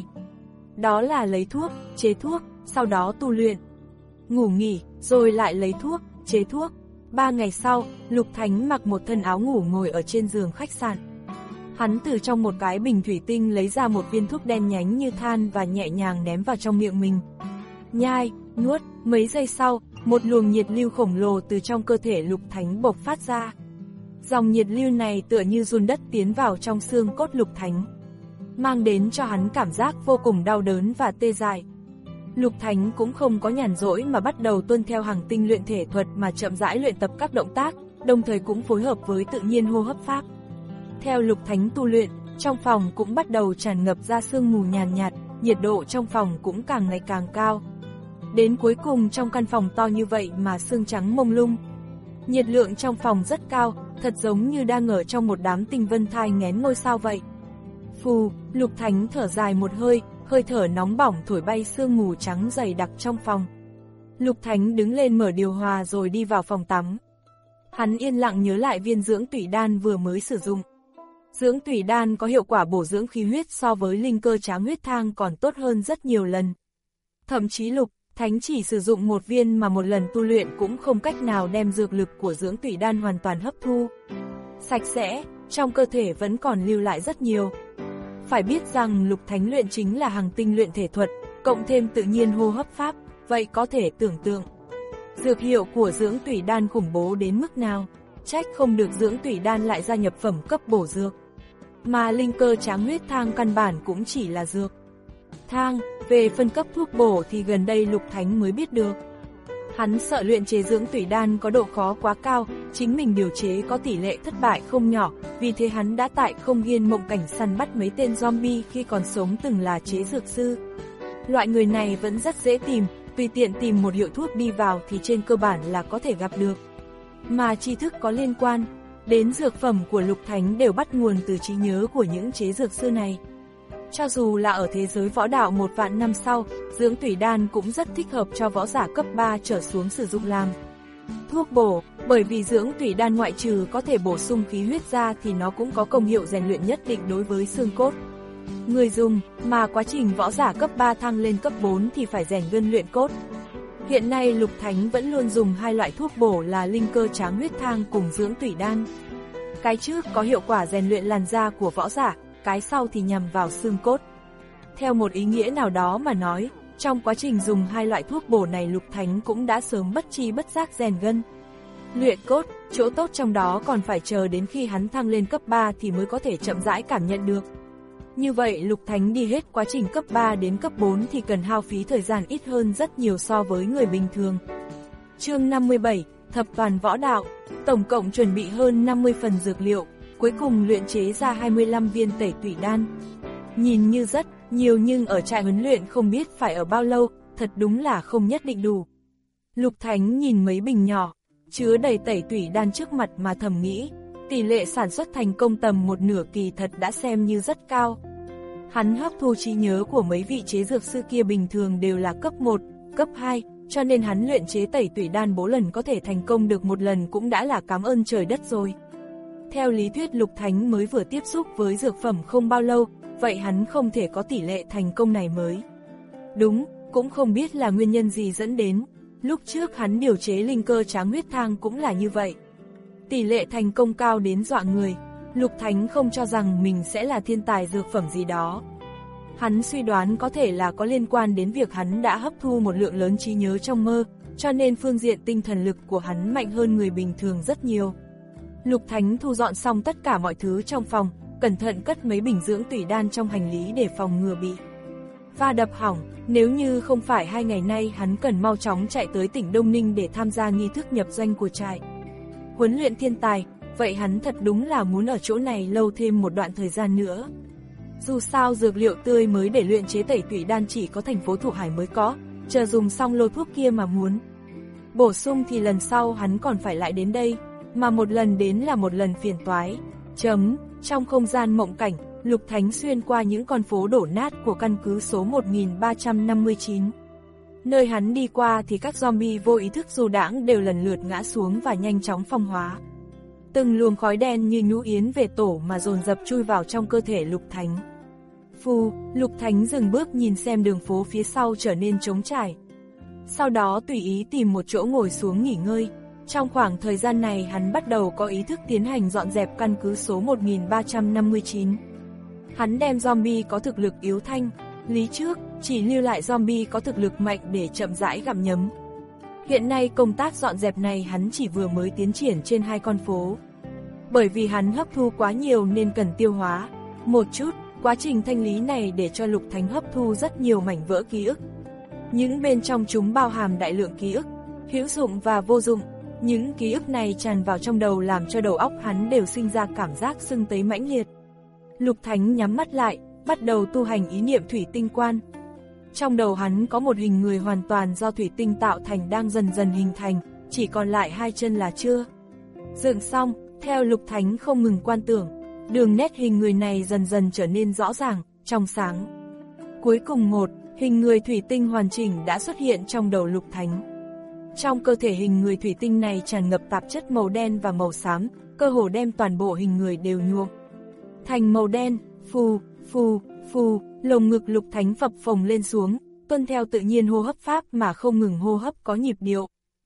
Đó là lấy thuốc, chế thuốc, sau đó tu luyện, ngủ nghỉ, rồi lại lấy thuốc, chế thuốc. Ba ngày sau, Lục Thánh mặc một thân áo ngủ ngồi ở trên giường khách sạn. Hắn từ trong một cái bình thủy tinh lấy ra một viên thuốc đen nhánh như than và nhẹ nhàng ném vào trong miệng mình. Nhai, nuốt, mấy giây sau, một luồng nhiệt lưu khổng lồ từ trong cơ thể Lục Thánh bộc phát ra. Dòng nhiệt lưu này tựa như giun đất tiến vào trong xương cốt Lục Thánh, mang đến cho hắn cảm giác vô cùng đau đớn và tê dại. Lục Thánh cũng không có nhàn rỗi mà bắt đầu tuân theo hàng tinh luyện thể thuật mà chậm rãi luyện tập các động tác, đồng thời cũng phối hợp với tự nhiên hô hấp pháp. Theo Lục Thánh tu luyện, trong phòng cũng bắt đầu tràn ngập ra sương mù nhàn nhạt, nhạt, nhiệt độ trong phòng cũng càng ngày càng cao. Đến cuối cùng trong căn phòng to như vậy mà sương trắng mông lung. Nhiệt lượng trong phòng rất cao, thật giống như đang ở trong một đám tinh vân thai nghén ngôi sao vậy. Phù, Lục Thánh thở dài một hơi, hơi thở nóng bỏng thổi bay sương mù trắng dày đặc trong phòng. Lục Thánh đứng lên mở điều hòa rồi đi vào phòng tắm. Hắn yên lặng nhớ lại viên dưỡng tủy đan vừa mới sử dụng. Dưỡng tủy đan có hiệu quả bổ dưỡng khí huyết so với linh cơ tráng huyết thang còn tốt hơn rất nhiều lần. Thậm chí Lục Thánh chỉ sử dụng một viên mà một lần tu luyện cũng không cách nào đem dược lực của dưỡng tủy đan hoàn toàn hấp thu sạch sẽ, trong cơ thể vẫn còn lưu lại rất nhiều. Phải biết rằng Lục Thánh luyện chính là hàng tinh luyện thể thuật, cộng thêm tự nhiên hô hấp pháp, vậy có thể tưởng tượng dược hiệu của dưỡng tủy đan khủng bố đến mức nào. Trách không được dưỡng tủy đan lại gia nhập phẩm cấp bổ dược. Mà linh cơ tráng huyết thang căn bản cũng chỉ là dược thang, về phân cấp thuốc bổ thì gần đây Lục Thánh mới biết được. Hắn sợ luyện chế dưỡng tủy đan có độ khó quá cao, chính mình điều chế có tỷ lệ thất bại không nhỏ, vì thế hắn đã tại không gian mộng cảnh săn bắt mấy tên zombie khi còn sống từng là chế dược sư. Loại người này vẫn rất dễ tìm, tùy tiện tìm một hiệu thuốc đi vào thì trên cơ bản là có thể gặp được. Mà tri thức có liên quan đến dược phẩm của Lục Thánh đều bắt nguồn từ trí nhớ của những chế dược sư này. Cho dù là ở thế giới võ đạo một vạn năm sau, dưỡng tủy đan cũng rất thích hợp cho võ giả cấp ba trở xuống sử dụng làm thuốc bổ, bởi vì dưỡng tủy đan ngoại trừ có thể bổ sung khí huyết ra thì nó cũng có công hiệu rèn luyện nhất định đối với xương cốt người dùng, mà quá trình võ giả cấp ba thăng lên cấp bốn thì phải rèn gân luyện cốt. Hiện nay Lục Thánh vẫn luôn dùng hai loại thuốc bổ là linh cơ tráng huyết thang cùng dưỡng tủy đan. Cái trước có hiệu quả rèn luyện làn da của võ giả, cái sau thì nhằm vào xương cốt. Theo một ý nghĩa nào đó mà nói, trong quá trình dùng hai loại thuốc bổ này Lục Thánh cũng đã sớm bất tri bất giác rèn gân luyện cốt, chỗ tốt trong đó còn phải chờ đến khi hắn thăng lên cấp ba thì mới có thể chậm rãi cảm nhận được. Như vậy Lục Thánh đi hết quá trình cấp ba đến cấp bốn thì cần hao phí thời gian ít hơn rất nhiều so với người bình thường. Chương năm mươi bảy, Thập toàn võ đạo, tổng cộng chuẩn bị hơn năm mươi phần dược liệu, cuối cùng luyện chế ra hai mươi lăm viên tẩy tủy đan. Nhìn như rất nhiều nhưng ở trại huấn luyện không biết phải ở bao lâu, thật đúng là không nhất định đủ. Lục Thánh nhìn mấy bình nhỏ, chứa đầy tẩy tủy đan trước mặt mà thầm nghĩ, tỷ lệ sản xuất thành công tầm một nửa kỳ thật đã xem như rất cao. Hắn hấp thu trí nhớ của mấy vị chế dược sư kia bình thường đều là cấp một, cấp hai, cho nên hắn luyện chế tẩy tủy đan bố lần có thể thành công được một lần cũng đã là cảm ơn trời đất rồi. Theo lý thuyết Lục Thánh mới vừa tiếp xúc với dược phẩm không bao lâu, vậy hắn không thể có tỷ lệ thành công này mới. Đúng, cũng không biết là nguyên nhân gì dẫn đến, lúc trước hắn điều chế linh cơ tráng huyết thang cũng là như vậy. Tỷ lệ thành công cao đến dọa người, Lục Thánh không cho rằng mình sẽ là thiên tài dược phẩm gì đó. Hắn suy đoán có thể là có liên quan đến việc hắn đã hấp thu một lượng lớn trí nhớ trong mơ, cho nên phương diện tinh thần lực của hắn mạnh hơn người bình thường rất nhiều. Lục Thánh thu dọn xong tất cả mọi thứ trong phòng, cẩn thận cất mấy bình dưỡng tủy đan trong hành lý để phòng ngừa bị va đập hỏng. Nếu như không phải hai ngày nay hắn cần mau chóng chạy tới tỉnh Đông Ninh để tham gia nghi thức nhập doanh của trại huấn luyện thiên tài, vậy hắn thật đúng là muốn ở chỗ này lâu thêm một đoạn thời gian nữa. Dù sao dược liệu tươi mới để luyện chế tẩy tủy đan chỉ có thành phố Thụ Hải mới có, chờ dùng xong lô thuốc kia mà muốn bổ sung thì lần sau hắn còn phải lại đến đây, mà một lần đến là một lần phiền toái. Chấm, trong không gian mộng cảnh, Lục Thánh xuyên qua những con phố đổ nát của căn cứ số một nghìn ba trăm năm mươi chín. Nơi hắn đi qua thì các zombie vô ý thức du đãng đều lần lượt ngã xuống và nhanh chóng phong hóa. Từng luồng khói đen như nhũ yến về tổ mà dồn dập chui vào trong cơ thể Lục Thánh. Phù, Lục Thánh dừng bước nhìn xem đường phố phía sau trở nên trống trải. Sau đó tùy ý tìm một chỗ ngồi xuống nghỉ ngơi. Trong khoảng thời gian này hắn bắt đầu có ý thức tiến hành dọn dẹp căn cứ số một nghìn ba trăm năm mươi chín. Hắn đem zombie có thực lực yếu thanh lý trước, chỉ lưu lại zombie có thực lực mạnh để chậm rãi gặm nhấm. Hiện nay công tác dọn dẹp này hắn chỉ vừa mới tiến triển trên hai con phố. Bởi vì hắn hấp thu quá nhiều nên cần tiêu hóa một chút, quá trình thanh lý này để cho Lục Thánh hấp thu rất nhiều mảnh vỡ ký ức. Những bên trong chúng bao hàm đại lượng ký ức, hữu dụng và vô dụng. Những ký ức này tràn vào trong đầu làm cho đầu óc hắn đều sinh ra cảm giác sưng tấy mãnh liệt. Lục Thánh nhắm mắt lại, bắt đầu tu hành ý niệm thủy tinh quan. Trong đầu hắn có một hình người hoàn toàn do thủy tinh tạo thành đang dần dần hình thành, chỉ còn lại hai chân là chưa dựng xong. Theo Lục Thánh không ngừng quan tưởng, đường nét hình người này dần dần trở nên rõ ràng, trong sáng. Cuối cùng một hình người thủy tinh hoàn chỉnh đã xuất hiện trong đầu Lục Thánh. Trong cơ thể hình người thủy tinh này tràn ngập tạp chất màu đen và màu xám, cơ hồ đem toàn bộ hình người đều nhuộm thành màu đen. Phù, phù, phù, lồng ngực Lục Thánh phập phồng lên xuống, tuân theo tự nhiên hô hấp pháp mà không ngừng hô hấp có nhịp điệu.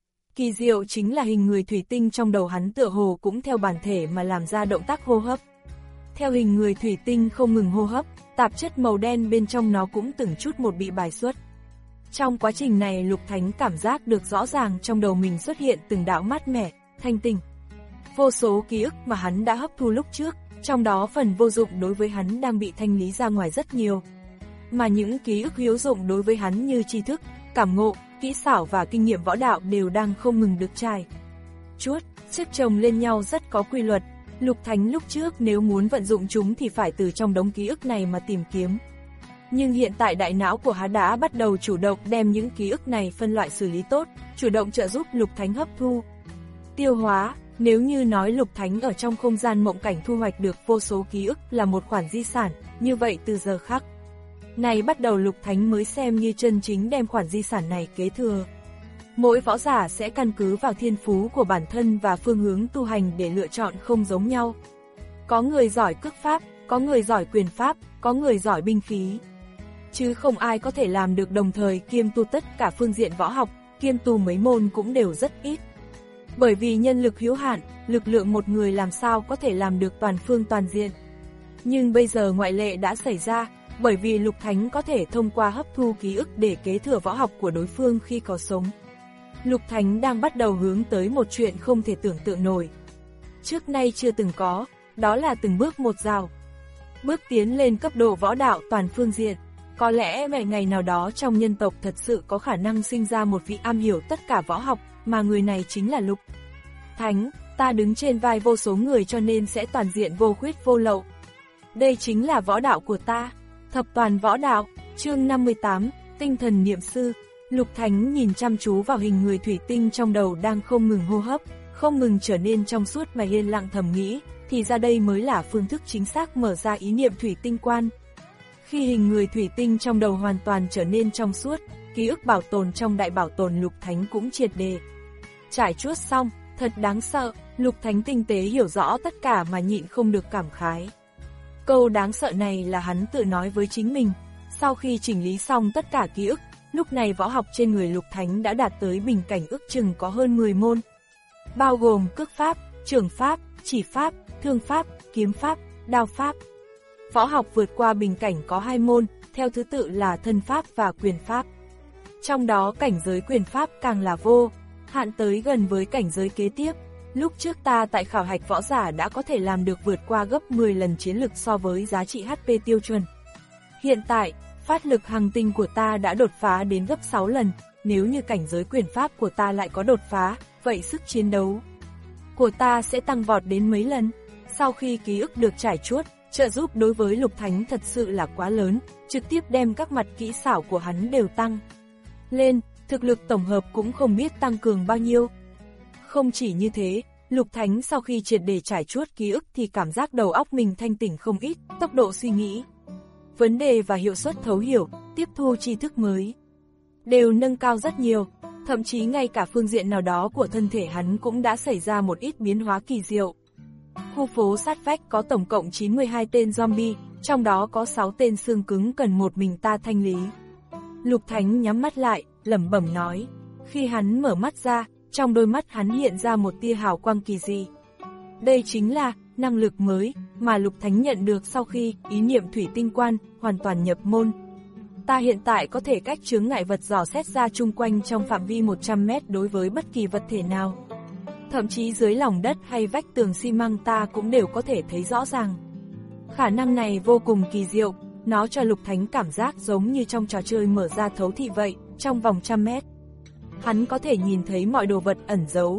Kỳ diệu chính là hình người thủy tinh trong đầu hắn tựa hồ cũng theo bản thể mà làm ra động tác hô hấp. Theo hình người thủy tinh không ngừng hô hấp, tạp chất màu đen bên trong nó cũng từng chút một bị bài xuất. Trong quá trình này Lục Thánh cảm giác được rõ ràng trong đầu mình xuất hiện từng đạo mát mẻ, thanh tỉnh. Vô số ký ức mà hắn đã hấp thu lúc trước, trong đó phần vô dụng đối với hắn đang bị thanh lý ra ngoài rất nhiều. Mà những ký ức hữu dụng đối với hắn như tri thức, cảm ngộ, kỹ xảo và kinh nghiệm võ đạo đều đang không ngừng được trải chuốt, sức chồng lên nhau rất có quy luật. Lục Thánh lúc trước nếu muốn vận dụng chúng thì phải từ trong đống ký ức này mà tìm kiếm. Nhưng hiện tại đại não của hắn đã bắt đầu chủ động đem những ký ức này phân loại xử lý tốt, chủ động trợ giúp Lục Thánh hấp thu, tiêu hóa. Nếu như nói Lục Thánh ở trong không gian mộng cảnh thu hoạch được vô số ký ức là một khoản di sản, như vậy từ giờ khắc này bắt đầu Lục Thánh mới xem như chân chính đem khoản di sản này kế thừa. Mỗi võ giả sẽ căn cứ vào thiên phú của bản thân và phương hướng tu hành để lựa chọn không giống nhau. Có người giỏi cước pháp, có người giỏi quyền pháp, có người giỏi binh khí. Chứ không ai có thể làm được đồng thời kiêm tu tất cả phương diện võ học, kiêm tu mấy môn cũng đều rất ít. Bởi vì nhân lực hữu hạn, lực lượng một người làm sao có thể làm được toàn phương toàn diện. Nhưng bây giờ ngoại lệ đã xảy ra, bởi vì Lục Thánh có thể thông qua hấp thu ký ức để kế thừa võ học của đối phương khi có sống. Lục Thánh đang bắt đầu hướng tới một chuyện không thể tưởng tượng nổi. Trước nay chưa từng có, đó là từng bước một rào. Bước tiến lên cấp độ võ đạo toàn phương diện. Có lẽ mẹ ngày nào đó trong nhân tộc thật sự có khả năng sinh ra một vị am hiểu tất cả võ học, mà người này chính là Lục Thánh. Ta đứng trên vai vô số người cho nên sẽ toàn diện vô khuyết vô lậu. Đây chính là võ đạo của ta. Thập toàn võ đạo, chương năm mươi tám, tinh thần niệm sư. Lục Thánh nhìn chăm chú vào hình người thủy tinh trong đầu đang không ngừng hô hấp, không ngừng trở nên trong suốt mà yên lặng thầm nghĩ, thì ra đây mới là phương thức chính xác mở ra ý niệm thủy tinh quan. Khi hình người thủy tinh trong đầu hoàn toàn trở nên trong suốt, ký ức bảo tồn trong đại bảo tồn Lục Thánh cũng triệt đề trải chuốt xong, thật đáng sợ. Lục Thánh tinh tế hiểu rõ tất cả mà nhịn không được cảm khái. Câu đáng sợ này là hắn tự nói với chính mình. Sau khi chỉnh lý xong tất cả ký ức, lúc này võ học trên người Lục Thánh đã đạt tới bình cảnh ước chừng có hơn mười môn, bao gồm cước pháp, trường pháp, chỉ pháp, thương pháp, kiếm pháp, đao pháp. Võ học vượt qua bình cảnh có hai môn, theo thứ tự là thân pháp và quyền pháp. Trong đó cảnh giới quyền pháp càng là vô hạn tới gần với cảnh giới kế tiếp. Lúc trước ta tại khảo hạch võ giả đã có thể làm được vượt qua gấp mười lần chiến lực so với giá trị hát pê tiêu chuẩn. Hiện tại, phát lực hằng tinh của ta đã đột phá đến gấp sáu lần, nếu như cảnh giới quyền pháp của ta lại có đột phá, vậy sức chiến đấu của ta sẽ tăng vọt đến mấy lần. Sau khi ký ức được trải chuốt, trợ giúp đối với Lục Thánh thật sự là quá lớn, trực tiếp đem các mặt kỹ xảo của hắn đều tăng lên, thực lực tổng hợp cũng không biết tăng cường bao nhiêu. Không chỉ như thế, Lục Thánh sau khi triệt để trải chuốt ký ức thì cảm giác đầu óc mình thanh tỉnh không ít, tốc độ suy nghĩ vấn đề và hiệu suất thấu hiểu, tiếp thu tri thức mới đều nâng cao rất nhiều, thậm chí ngay cả phương diện nào đó của thân thể hắn cũng đã xảy ra một ít biến hóa kỳ diệu. Khu phố sát vách có tổng cộng chín mươi hai tên zombie, trong đó có sáu tên xương cứng cần một mình ta thanh lý. Lục Thánh nhắm mắt lại, lẩm bẩm nói. Khi hắn mở mắt ra, trong đôi mắt hắn hiện ra một tia hào quang kỳ dị. Đây chính là năng lực mới mà Lục Thánh nhận được sau khi ý niệm thủy tinh quan hoàn toàn nhập môn. Ta hiện tại có thể cách chướng ngại vật dò xét ra chung quanh trong phạm vi một trăm mét đối với bất kỳ vật thể nào. Thậm chí dưới lòng đất hay vách tường xi măng ta cũng đều có thể thấy rõ ràng. Khả năng này vô cùng kỳ diệu, nó cho Lục Thánh cảm giác giống như trong trò chơi mở ra thấu thị vậy, trong vòng trăm mét. Hắn có thể nhìn thấy mọi đồ vật ẩn giấu.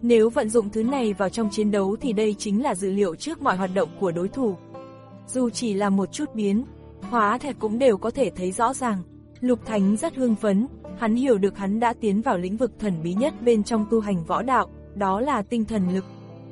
Nếu vận dụng thứ này vào trong chiến đấu thì đây chính là dữ liệu trước mọi hoạt động của đối thủ. Dù chỉ là một chút biến, hóa thạch cũng đều có thể thấy rõ ràng. Lục Thánh rất hưng phấn, hắn hiểu được hắn đã tiến vào lĩnh vực thần bí nhất bên trong tu hành võ đạo, đó là tinh thần lực.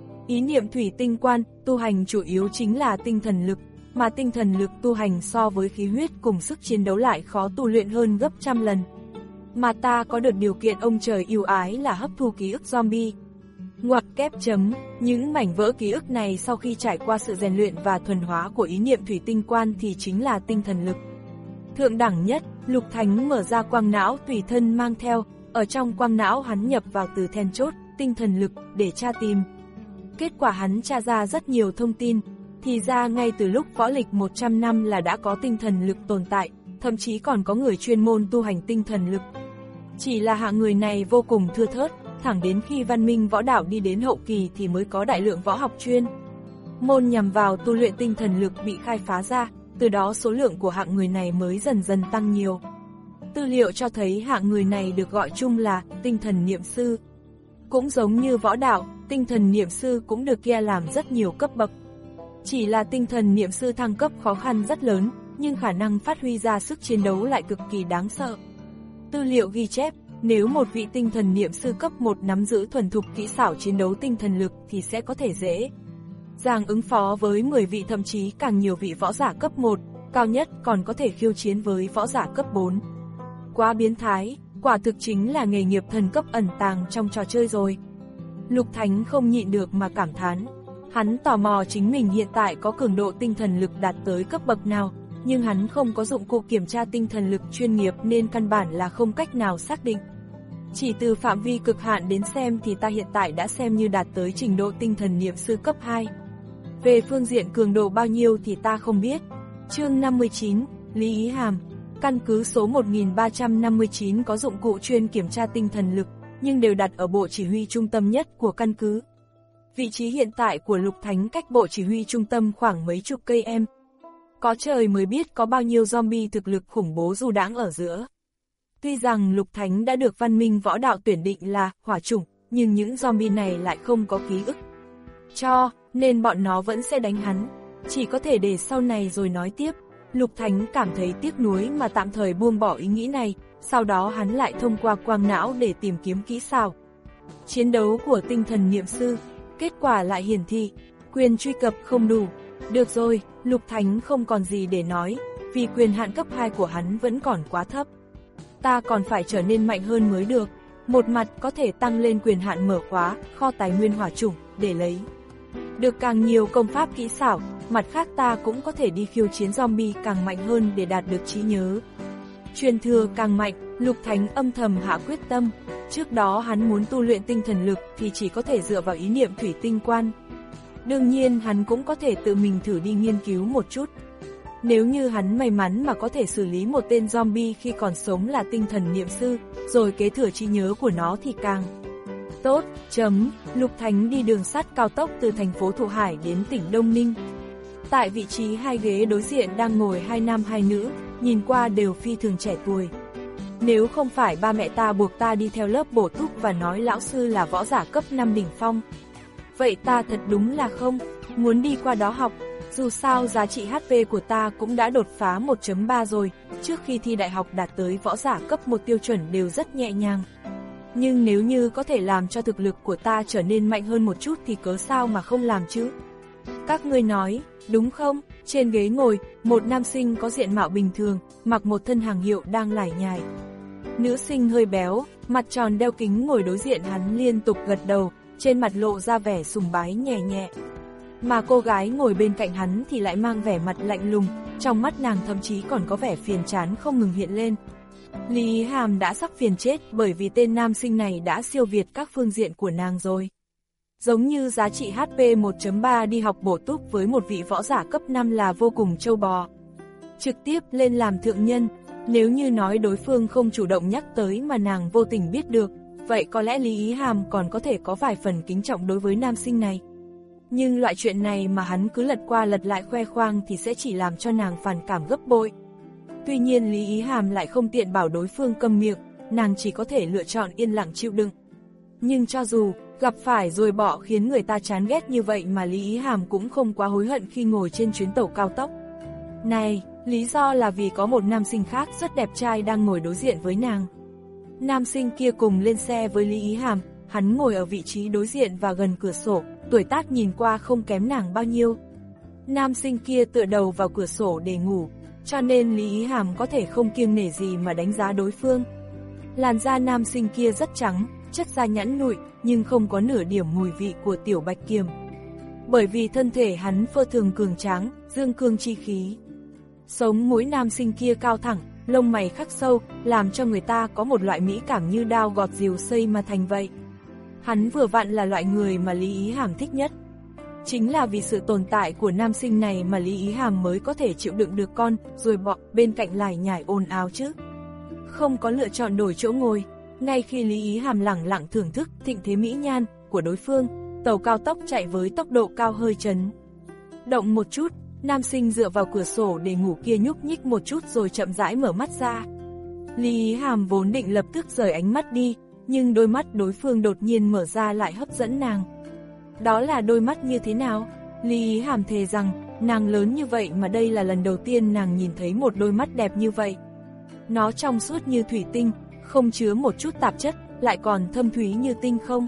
Ý niệm thủy tinh quan, tu hành chủ yếu chính là tinh thần lực, mà tinh thần lực tu hành so với khí huyết cùng sức chiến đấu lại khó tu luyện hơn gấp trăm lần. Mà ta có được điều kiện ông trời yêu ái là hấp thu ký ức zombie. Ngoặc kép chấm, những mảnh vỡ ký ức này sau khi trải qua sự rèn luyện và thuần hóa của ý niệm thủy tinh quan thì chính là tinh thần lực. Thượng đẳng nhất, Lục Thánh mở ra quang não tùy thân mang theo, ở trong quang não hắn nhập vào từ then chốt, tinh thần lực, để tra tìm. Kết quả hắn tra ra rất nhiều thông tin, thì ra ngay từ lúc võ lịch một trăm năm là đã có tinh thần lực tồn tại, thậm chí còn có người chuyên môn tu hành tinh thần lực. Chỉ là hạng người này vô cùng thưa thớt, thẳng đến khi văn minh võ đạo đi đến hậu kỳ thì mới có đại lượng võ học chuyên môn nhằm vào tu luyện tinh thần lực bị khai phá ra, từ đó số lượng của hạng người này mới dần dần tăng nhiều. Tư liệu cho thấy hạng người này được gọi chung là tinh thần niệm sư. Cũng giống như võ đạo, tinh thần niệm sư cũng được chia làm rất nhiều cấp bậc. Chỉ là tinh thần niệm sư thăng cấp khó khăn rất lớn, nhưng khả năng phát huy ra sức chiến đấu lại cực kỳ đáng sợ. Tư liệu ghi chép, nếu một vị tinh thần niệm sư cấp một nắm giữ thuần thục kỹ xảo chiến đấu tinh thần lực thì sẽ có thể dễ dàng ứng phó với mười vị thậm chí càng nhiều vị võ giả cấp một, cao nhất còn có thể khiêu chiến với võ giả cấp bốn. Quá biến thái, quả thực chính là nghề nghiệp thần cấp ẩn tàng trong trò chơi rồi. Lục Thánh không nhịn được mà cảm thán. Hắn tò mò chính mình hiện tại có cường độ tinh thần lực đạt tới cấp bậc nào, nhưng hắn không có dụng cụ kiểm tra tinh thần lực chuyên nghiệp nên căn bản là không cách nào xác định. Chỉ từ phạm vi cực hạn đến xem thì ta hiện tại đã xem như đạt tới trình độ tinh thần niệm sư cấp hai. Về phương diện cường độ bao nhiêu thì ta không biết. Chương năm mươi chín, Lý Ý Hàm. Căn cứ số một nghìn ba trăm năm mươi chín có dụng cụ chuyên kiểm tra tinh thần lực, nhưng đều đặt ở bộ chỉ huy trung tâm nhất của căn cứ. Vị trí hiện tại của Lục Thánh cách bộ chỉ huy trung tâm khoảng mấy chục cây em. Có trời mới biết có bao nhiêu zombie thực lực khủng bố du đãng ở giữa. Tuy rằng Lục Thánh đã được văn minh võ đạo tuyển định là hỏa chủng, nhưng những zombie này lại không có ký ức cho, nên bọn nó vẫn sẽ đánh hắn. Chỉ có thể để sau này rồi nói tiếp. Lục Thánh cảm thấy tiếc nuối mà tạm thời buông bỏ ý nghĩ này, sau đó hắn lại thông qua quang não để tìm kiếm kỹ xảo chiến đấu của tinh thần niệm sư. Kết quả lại hiển thị, quyền truy cập không đủ. Được rồi, Lục Thánh không còn gì để nói, vì quyền hạn cấp hai của hắn vẫn còn quá thấp. Ta còn phải trở nên mạnh hơn mới được. Một mặt có thể tăng lên quyền hạn mở khóa, kho tài nguyên hỏa chủng, để lấy được càng nhiều công pháp kỹ xảo, mặt khác ta cũng có thể đi khiêu chiến zombie càng mạnh hơn để đạt được trí nhớ truyền thừa càng mạnh. Lục Thánh âm thầm hạ quyết tâm. Trước đó hắn muốn tu luyện tinh thần lực thì chỉ có thể dựa vào ý niệm thủy tinh quan. Đương nhiên hắn cũng có thể tự mình thử đi nghiên cứu một chút. Nếu như hắn may mắn mà có thể xử lý một tên zombie khi còn sống là tinh thần niệm sư, rồi kế thừa trí nhớ của nó thì càng tốt. Chấm. Lục Thánh đi đường sắt cao tốc từ thành phố Thụ Hải đến tỉnh Đông Ninh. Tại vị trí hai ghế đối diện đang ngồi hai nam hai nữ, nhìn qua đều phi thường trẻ tuổi. Nếu không phải ba mẹ ta buộc ta đi theo lớp bổ túc và nói lão sư là võ giả cấp năm đỉnh phong, vậy ta thật đúng là không muốn đi qua đó học. Dù sao giá trị hát pê của ta cũng đã đột phá một chấm ba rồi, trước khi thi đại học đạt tới võ giả cấp một tiêu chuẩn đều rất nhẹ nhàng. Nhưng nếu như có thể làm cho thực lực của ta trở nên mạnh hơn một chút thì cớ sao mà không làm chứ? Các ngươi nói, đúng không? Trên ghế ngồi, một nam sinh có diện mạo bình thường, mặc một thân hàng hiệu đang lải nhải. Nữ sinh hơi béo, mặt tròn đeo kính ngồi đối diện hắn liên tục gật đầu, trên mặt lộ ra vẻ sùng bái nhẹ nhẹ. Mà cô gái ngồi bên cạnh hắn thì lại mang vẻ mặt lạnh lùng, trong mắt nàng thậm chí còn có vẻ phiền chán không ngừng hiện lên. Lý Ý Hàm đã sắp phiền chết bởi vì tên nam sinh này đã siêu việt các phương diện của nàng rồi. Giống như giá trị hát pê một chấm ba đi học bổ túc với một vị võ giả cấp năm là vô cùng trâu bò. Trực tiếp lên làm thượng nhân, nếu như nói đối phương không chủ động nhắc tới mà nàng vô tình biết được, vậy có lẽ Lý Ý Hàm còn có thể có vài phần kính trọng đối với nam sinh này. Nhưng loại chuyện này mà hắn cứ lật qua lật lại khoe khoang thì sẽ chỉ làm cho nàng phản cảm gấp bội. Tuy nhiên Lý Ý Hàm lại không tiện bảo đối phương câm miệng, nàng chỉ có thể lựa chọn yên lặng chịu đựng. Nhưng cho dù, Gặp phải rồi bỏ khiến người ta chán ghét như vậy mà Lý Ý Hàm cũng không quá hối hận khi ngồi trên chuyến tàu cao tốc. Này, lý do là vì có một nam sinh khác rất đẹp trai đang ngồi đối diện với nàng. Nam sinh kia cùng lên xe với Lý Ý Hàm, hắn ngồi ở vị trí đối diện và gần cửa sổ, tuổi tác nhìn qua không kém nàng bao nhiêu. Nam sinh kia tựa đầu vào cửa sổ để ngủ, cho nên Lý Ý Hàm có thể không kiêng nể gì mà đánh giá đối phương. Làn da nam sinh kia rất trắng, chất da nhẵn nhụi, nhưng không có nửa điểm mùi vị của tiểu bạch kiềm. Bởi vì thân thể hắn phơ thường cường tráng, dương cương chi khí. Sống mũi nam sinh kia cao thẳng, lông mày khắc sâu, làm cho người ta có một loại mỹ cảm như đao gọt diều xây mà thành vậy. Hắn vừa vặn là loại người mà Lý Ý Hàm thích nhất. Chính là vì sự tồn tại của nam sinh này mà Lý Ý Hàm mới có thể chịu đựng được con, rồi bọ bên cạnh lải nhải ồn ào chứ. Không có lựa chọn đổi chỗ ngồi, ngay khi Lý Ý Hàm lẳng lặng thưởng thức thịnh thế mỹ nhan của đối phương, tàu cao tốc chạy với tốc độ cao hơi chấn. Động một chút, nam sinh dựa vào cửa sổ để ngủ kia nhúc nhích một chút rồi chậm rãi mở mắt ra. Lý Ý Hàm vốn định lập tức rời ánh mắt đi, nhưng đôi mắt đối phương đột nhiên mở ra lại hấp dẫn nàng. Đó là đôi mắt như thế nào? Lý Ý Hàm thề rằng, nàng lớn như vậy mà đây là lần đầu tiên nàng nhìn thấy một đôi mắt đẹp như vậy. Nó trong suốt như thủy tinh, không chứa một chút tạp chất, lại còn thâm thúy như tinh không.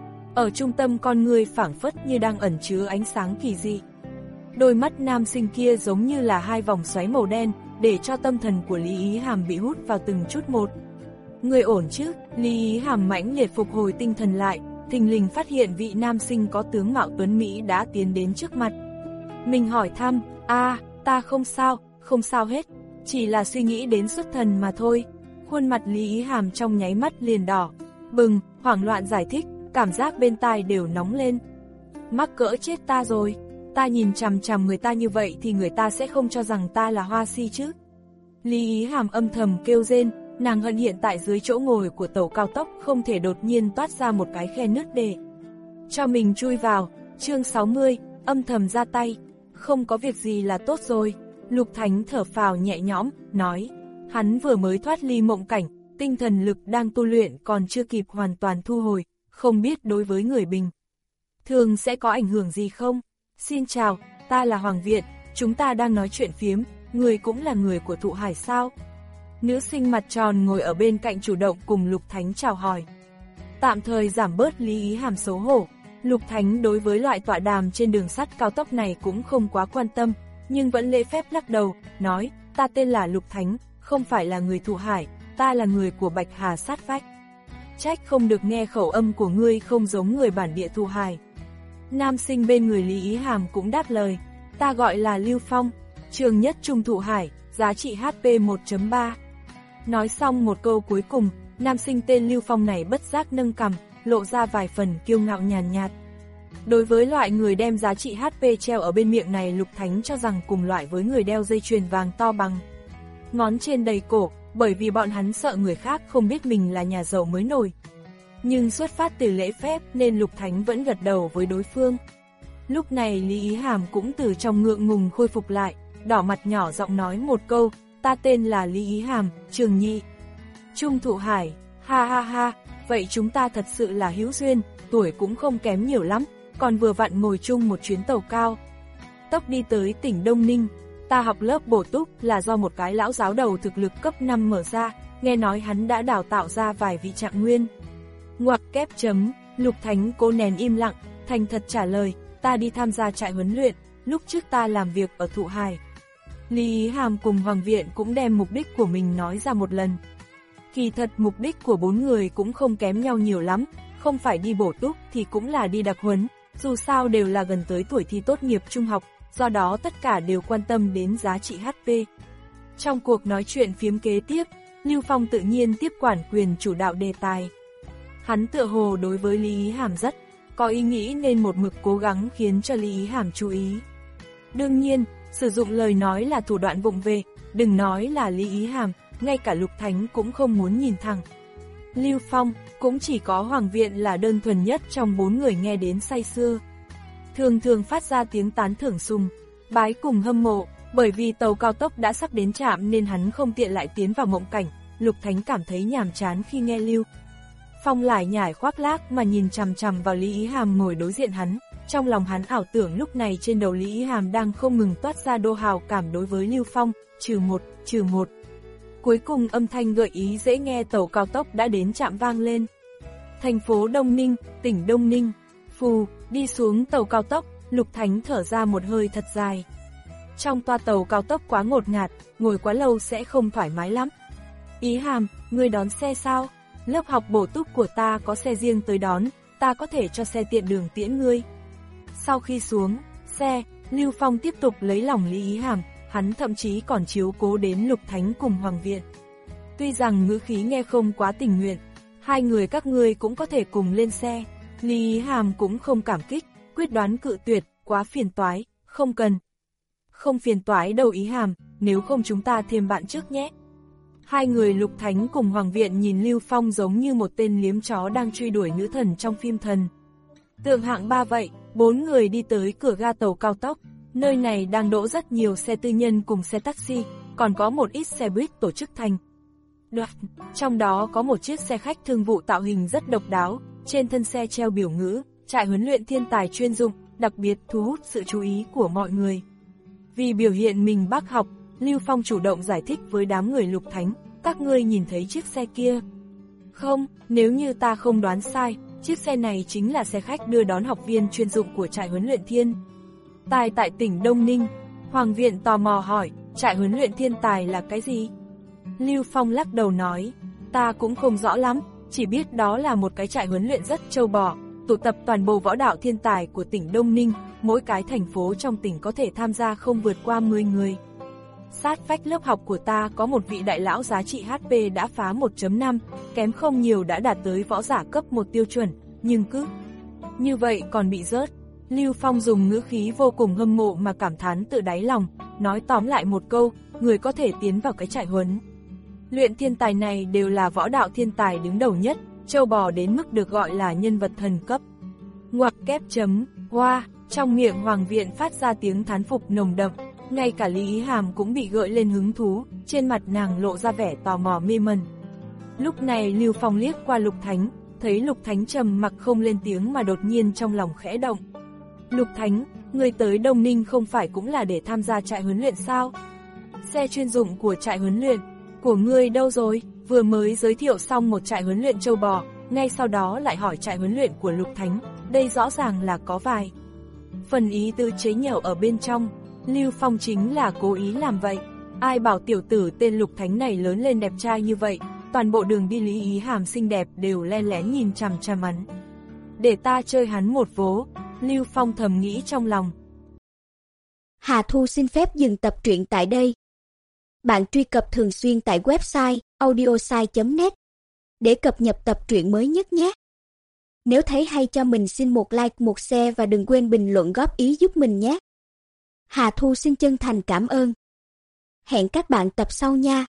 Ở trung tâm con người phảng phất như đang ẩn chứa ánh sáng kỳ dị. Đôi mắt nam sinh kia giống như là hai vòng xoáy màu đen, để cho tâm thần của Lý Ý Hàm bị hút vào từng chút một. Người ổn chứ? Lý Ý Hàm mãnh liệt phục hồi tinh thần lại, thình lình phát hiện vị nam sinh có tướng mạo tuấn Mỹ đã tiến đến trước mặt. Mình hỏi thăm, a ta không sao, không sao hết, chỉ là suy nghĩ đến xuất thần mà thôi. Khuôn mặt Lý Ý Hàm trong nháy mắt liền đỏ, bừng, hoảng loạn giải thích, cảm giác bên tai đều nóng lên. Mắc cỡ chết ta rồi, ta nhìn chằm chằm người ta như vậy thì người ta sẽ không cho rằng ta là hoa si chứ. Lý Ý Hàm âm thầm kêu rên, nàng hận hiện tại dưới chỗ ngồi của tàu cao tốc không thể đột nhiên toát ra một cái khe nứt để cho mình chui vào. Chương sáu mươi, âm thầm ra tay, không có việc gì là tốt rồi. Lục Thánh thở phào nhẹ nhõm, nói, hắn vừa mới thoát ly mộng cảnh, tinh thần lực đang tu luyện còn chưa kịp hoàn toàn thu hồi, không biết đối với người bình thường sẽ có ảnh hưởng gì không? Xin chào, ta là Hoàng Viện, chúng ta đang nói chuyện phiếm, người cũng là người của Thụ Hải sao? Nữ sinh mặt tròn ngồi ở bên cạnh chủ động cùng Lục Thánh chào hỏi. Tạm thời giảm bớt Lý Ý Hàm xấu hổ, Lục Thánh đối với loại tọa đàm trên đường sắt cao tốc này cũng không quá quan tâm, nhưng vẫn lễ phép lắc đầu, nói, ta tên là Lục Thánh, không phải là người Thụ Hải, ta là người của Bạch Hà sát vách. Trách không được nghe khẩu âm của ngươi không giống người bản địa Thụ Hải. Nam sinh bên người Lý Ý Hàm cũng đáp lời, ta gọi là Lưu Phong, trường nhất trung Thụ Hải, giá trị hát pê một chấm ba. Nói xong một câu cuối cùng, nam sinh tên Lưu Phong này bất giác nâng cằm, lộ ra vài phần kiêu ngạo nhàn nhạt. Đối với loại người đem giá trị hát pê treo ở bên miệng này, Lục Thánh cho rằng cùng loại với người đeo dây chuyền vàng to bằng ngón trên đầy cổ, bởi vì bọn hắn sợ người khác không biết mình là nhà giàu mới nổi. Nhưng xuất phát từ lễ phép nên Lục Thánh vẫn gật đầu với đối phương. Lúc này Lý Ý Hàm cũng từ trong ngượng ngùng khôi phục lại, đỏ mặt nhỏ giọng nói một câu, ta tên là Lý Ý Hàm, trường nhị trung Thụ Hải, ha ha ha, vậy chúng ta thật sự là hữu duyên, tuổi cũng không kém nhiều lắm, còn vừa vặn ngồi chung một chuyến tàu cao tốc đi tới tỉnh Đông Ninh. Ta học lớp bổ túc là do một cái lão giáo đầu thực lực cấp năm mở ra, nghe nói hắn đã đào tạo ra vài vị trạng nguyên. Ngoặc kép chấm, Lục Thánh cố nén im lặng, thành thật trả lời, ta đi tham gia trại huấn luyện, lúc trước ta làm việc ở Thụ Hải. Lý Ý Hàm cùng Hoàng Viện cũng đem mục đích của mình nói ra một lần. Kỳ thật mục đích của bốn người cũng không kém nhau nhiều lắm, không phải đi bổ túc thì cũng là đi đặc huấn, dù sao đều là gần tới tuổi thi tốt nghiệp trung học, do đó tất cả đều quan tâm đến giá trị hát pê. Trong cuộc nói chuyện phiếm kế tiếp, Lưu Phong tự nhiên tiếp quản quyền chủ đạo đề tài. Hắn tựa hồ đối với Lý Ý Hàm rất có ý nghĩ nên một mực cố gắng khiến cho Lý Ý Hàm chú ý. Đương nhiên, sử dụng lời nói là thủ đoạn vụng về, đừng nói là Lý Ý Hàm, ngay cả Lục Thánh cũng không muốn nhìn thẳng. Lưu Phong, cũng chỉ có Hoàng Viện là đơn thuần nhất trong bốn người nghe đến say sưa. Thường thường phát ra tiếng tán thưởng sùng bái cùng hâm mộ, bởi vì tàu cao tốc đã sắp đến trạm nên hắn không tiện lại tiến vào mộng cảnh. Lục Thánh cảm thấy nhàm chán khi nghe Lưu Phong lải nhải khoác lác mà nhìn chằm chằm vào Lý Ý Hàm ngồi đối diện hắn, trong lòng hắn ảo tưởng lúc này trên đầu Lý Ý Hàm đang không ngừng toát ra đô hào cảm đối với Lưu Phong, trừ một, trừ một. Cuối cùng âm thanh gợi ý dễ nghe tàu cao tốc đã đến trạm vang lên. Thành phố Đông Ninh, tỉnh Đông Ninh, phù, đi xuống tàu cao tốc, Lục Thánh thở ra một hơi thật dài. Trong toa tàu cao tốc quá ngột ngạt, ngồi quá lâu sẽ không thoải mái lắm. Ý Hàm, ngươi đón xe sao? Lớp học bổ túc của ta có xe riêng tới đón, ta có thể cho xe tiện đường tiễn ngươi. Sau khi xuống xe, Lưu Phong tiếp tục lấy lòng Lý Ý Hàm, hắn thậm chí còn chiếu cố đến Lục Thánh cùng Hoàng Viện. Tuy rằng ngữ khí nghe không quá tình nguyện, hai người các ngươi cũng có thể cùng lên xe. Lý Ý Hàm cũng không cảm kích, quyết đoán cự tuyệt, quá phiền toái, không cần. Không phiền toái đâu Ý Hàm, nếu không chúng ta thêm bạn trước nhé. Hai người Lục Thánh cùng Hoàng Viện nhìn Lưu Phong giống như một tên liếm chó đang truy đuổi nữ thần trong phim thần. Tượng hạng ba vậy, bốn người đi tới cửa ga tàu cao tốc, nơi này đang đỗ rất nhiều xe tư nhân cùng xe taxi, còn có một ít xe buýt tổ chức thành đoàn. Trong đó có một chiếc xe khách thương vụ tạo hình rất độc đáo, trên thân xe treo biểu ngữ, trại huấn luyện thiên tài chuyên dụng, đặc biệt thu hút sự chú ý của mọi người. Vì biểu hiện mình bác học, Lưu Phong chủ động giải thích với đám người Lục Thánh, các ngươi nhìn thấy chiếc xe kia? Không, nếu như ta không đoán sai, chiếc xe này chính là xe khách đưa đón học viên chuyên dụng của trại huấn luyện thiên tài tại tỉnh Đông Ninh. Hoàng Viện tò mò hỏi, trại huấn luyện thiên tài là cái gì? Lưu Phong lắc đầu nói, ta cũng không rõ lắm, chỉ biết đó là một cái trại huấn luyện rất trâu bò, tụ tập toàn bộ võ đạo thiên tài của tỉnh Đông Ninh, mỗi cái thành phố trong tỉnh có thể tham gia không vượt qua mười người. Sát vách lớp học của ta có một vị đại lão giá trị hát pê đã phá một chấm năm, kém không nhiều đã đạt tới võ giả cấp một tiêu chuẩn, nhưng cứ như vậy còn bị rớt. Lưu Phong dùng ngữ khí vô cùng hâm mộ mà cảm thán tự đáy lòng, nói tóm lại một câu, người có thể tiến vào cái trại huấn luyện thiên tài này đều là võ đạo thiên tài đứng đầu nhất, châu bò đến mức được gọi là nhân vật thần cấp. Ngoặc kép chấm, hoa, trong miệng Hoàng Viện phát ra tiếng thán phục nồng đậm, ngay cả Lý Ý Hàm cũng bị gợi lên hứng thú, trên mặt nàng lộ ra vẻ tò mò mê mẩn. Lúc này Lưu Phong liếc qua Lục Thánh, thấy Lục Thánh trầm mặc không lên tiếng mà đột nhiên trong lòng khẽ động. Lục Thánh, người tới Đông Ninh không phải cũng là để tham gia trại huấn luyện sao? Xe chuyên dụng của trại huấn luyện của ngươi đâu rồi? Vừa mới giới thiệu xong một trại huấn luyện châu bò, ngay sau đó lại hỏi trại huấn luyện của Lục Thánh, đây rõ ràng là có vài phần ý tư chế nhạo ở bên trong. Lưu Phong chính là cố ý làm vậy. Ai bảo tiểu tử tên Lục Thánh này lớn lên đẹp trai như vậy, toàn bộ đường đi Lý Ý Hàm xinh đẹp đều len lén nhìn chằm chằm hắn. Để ta chơi hắn một vố, Lưu Phong thầm nghĩ trong lòng. Hà Thu xin phép dừng tập truyện tại đây. Bạn truy cập thường xuyên tại website audiosai chấm net để cập nhật tập truyện mới nhất nhé. Nếu thấy hay cho mình xin một like, một share và đừng quên bình luận góp ý giúp mình nhé. Hà Thu xin chân thành cảm ơn. Hẹn các bạn tập sau nha.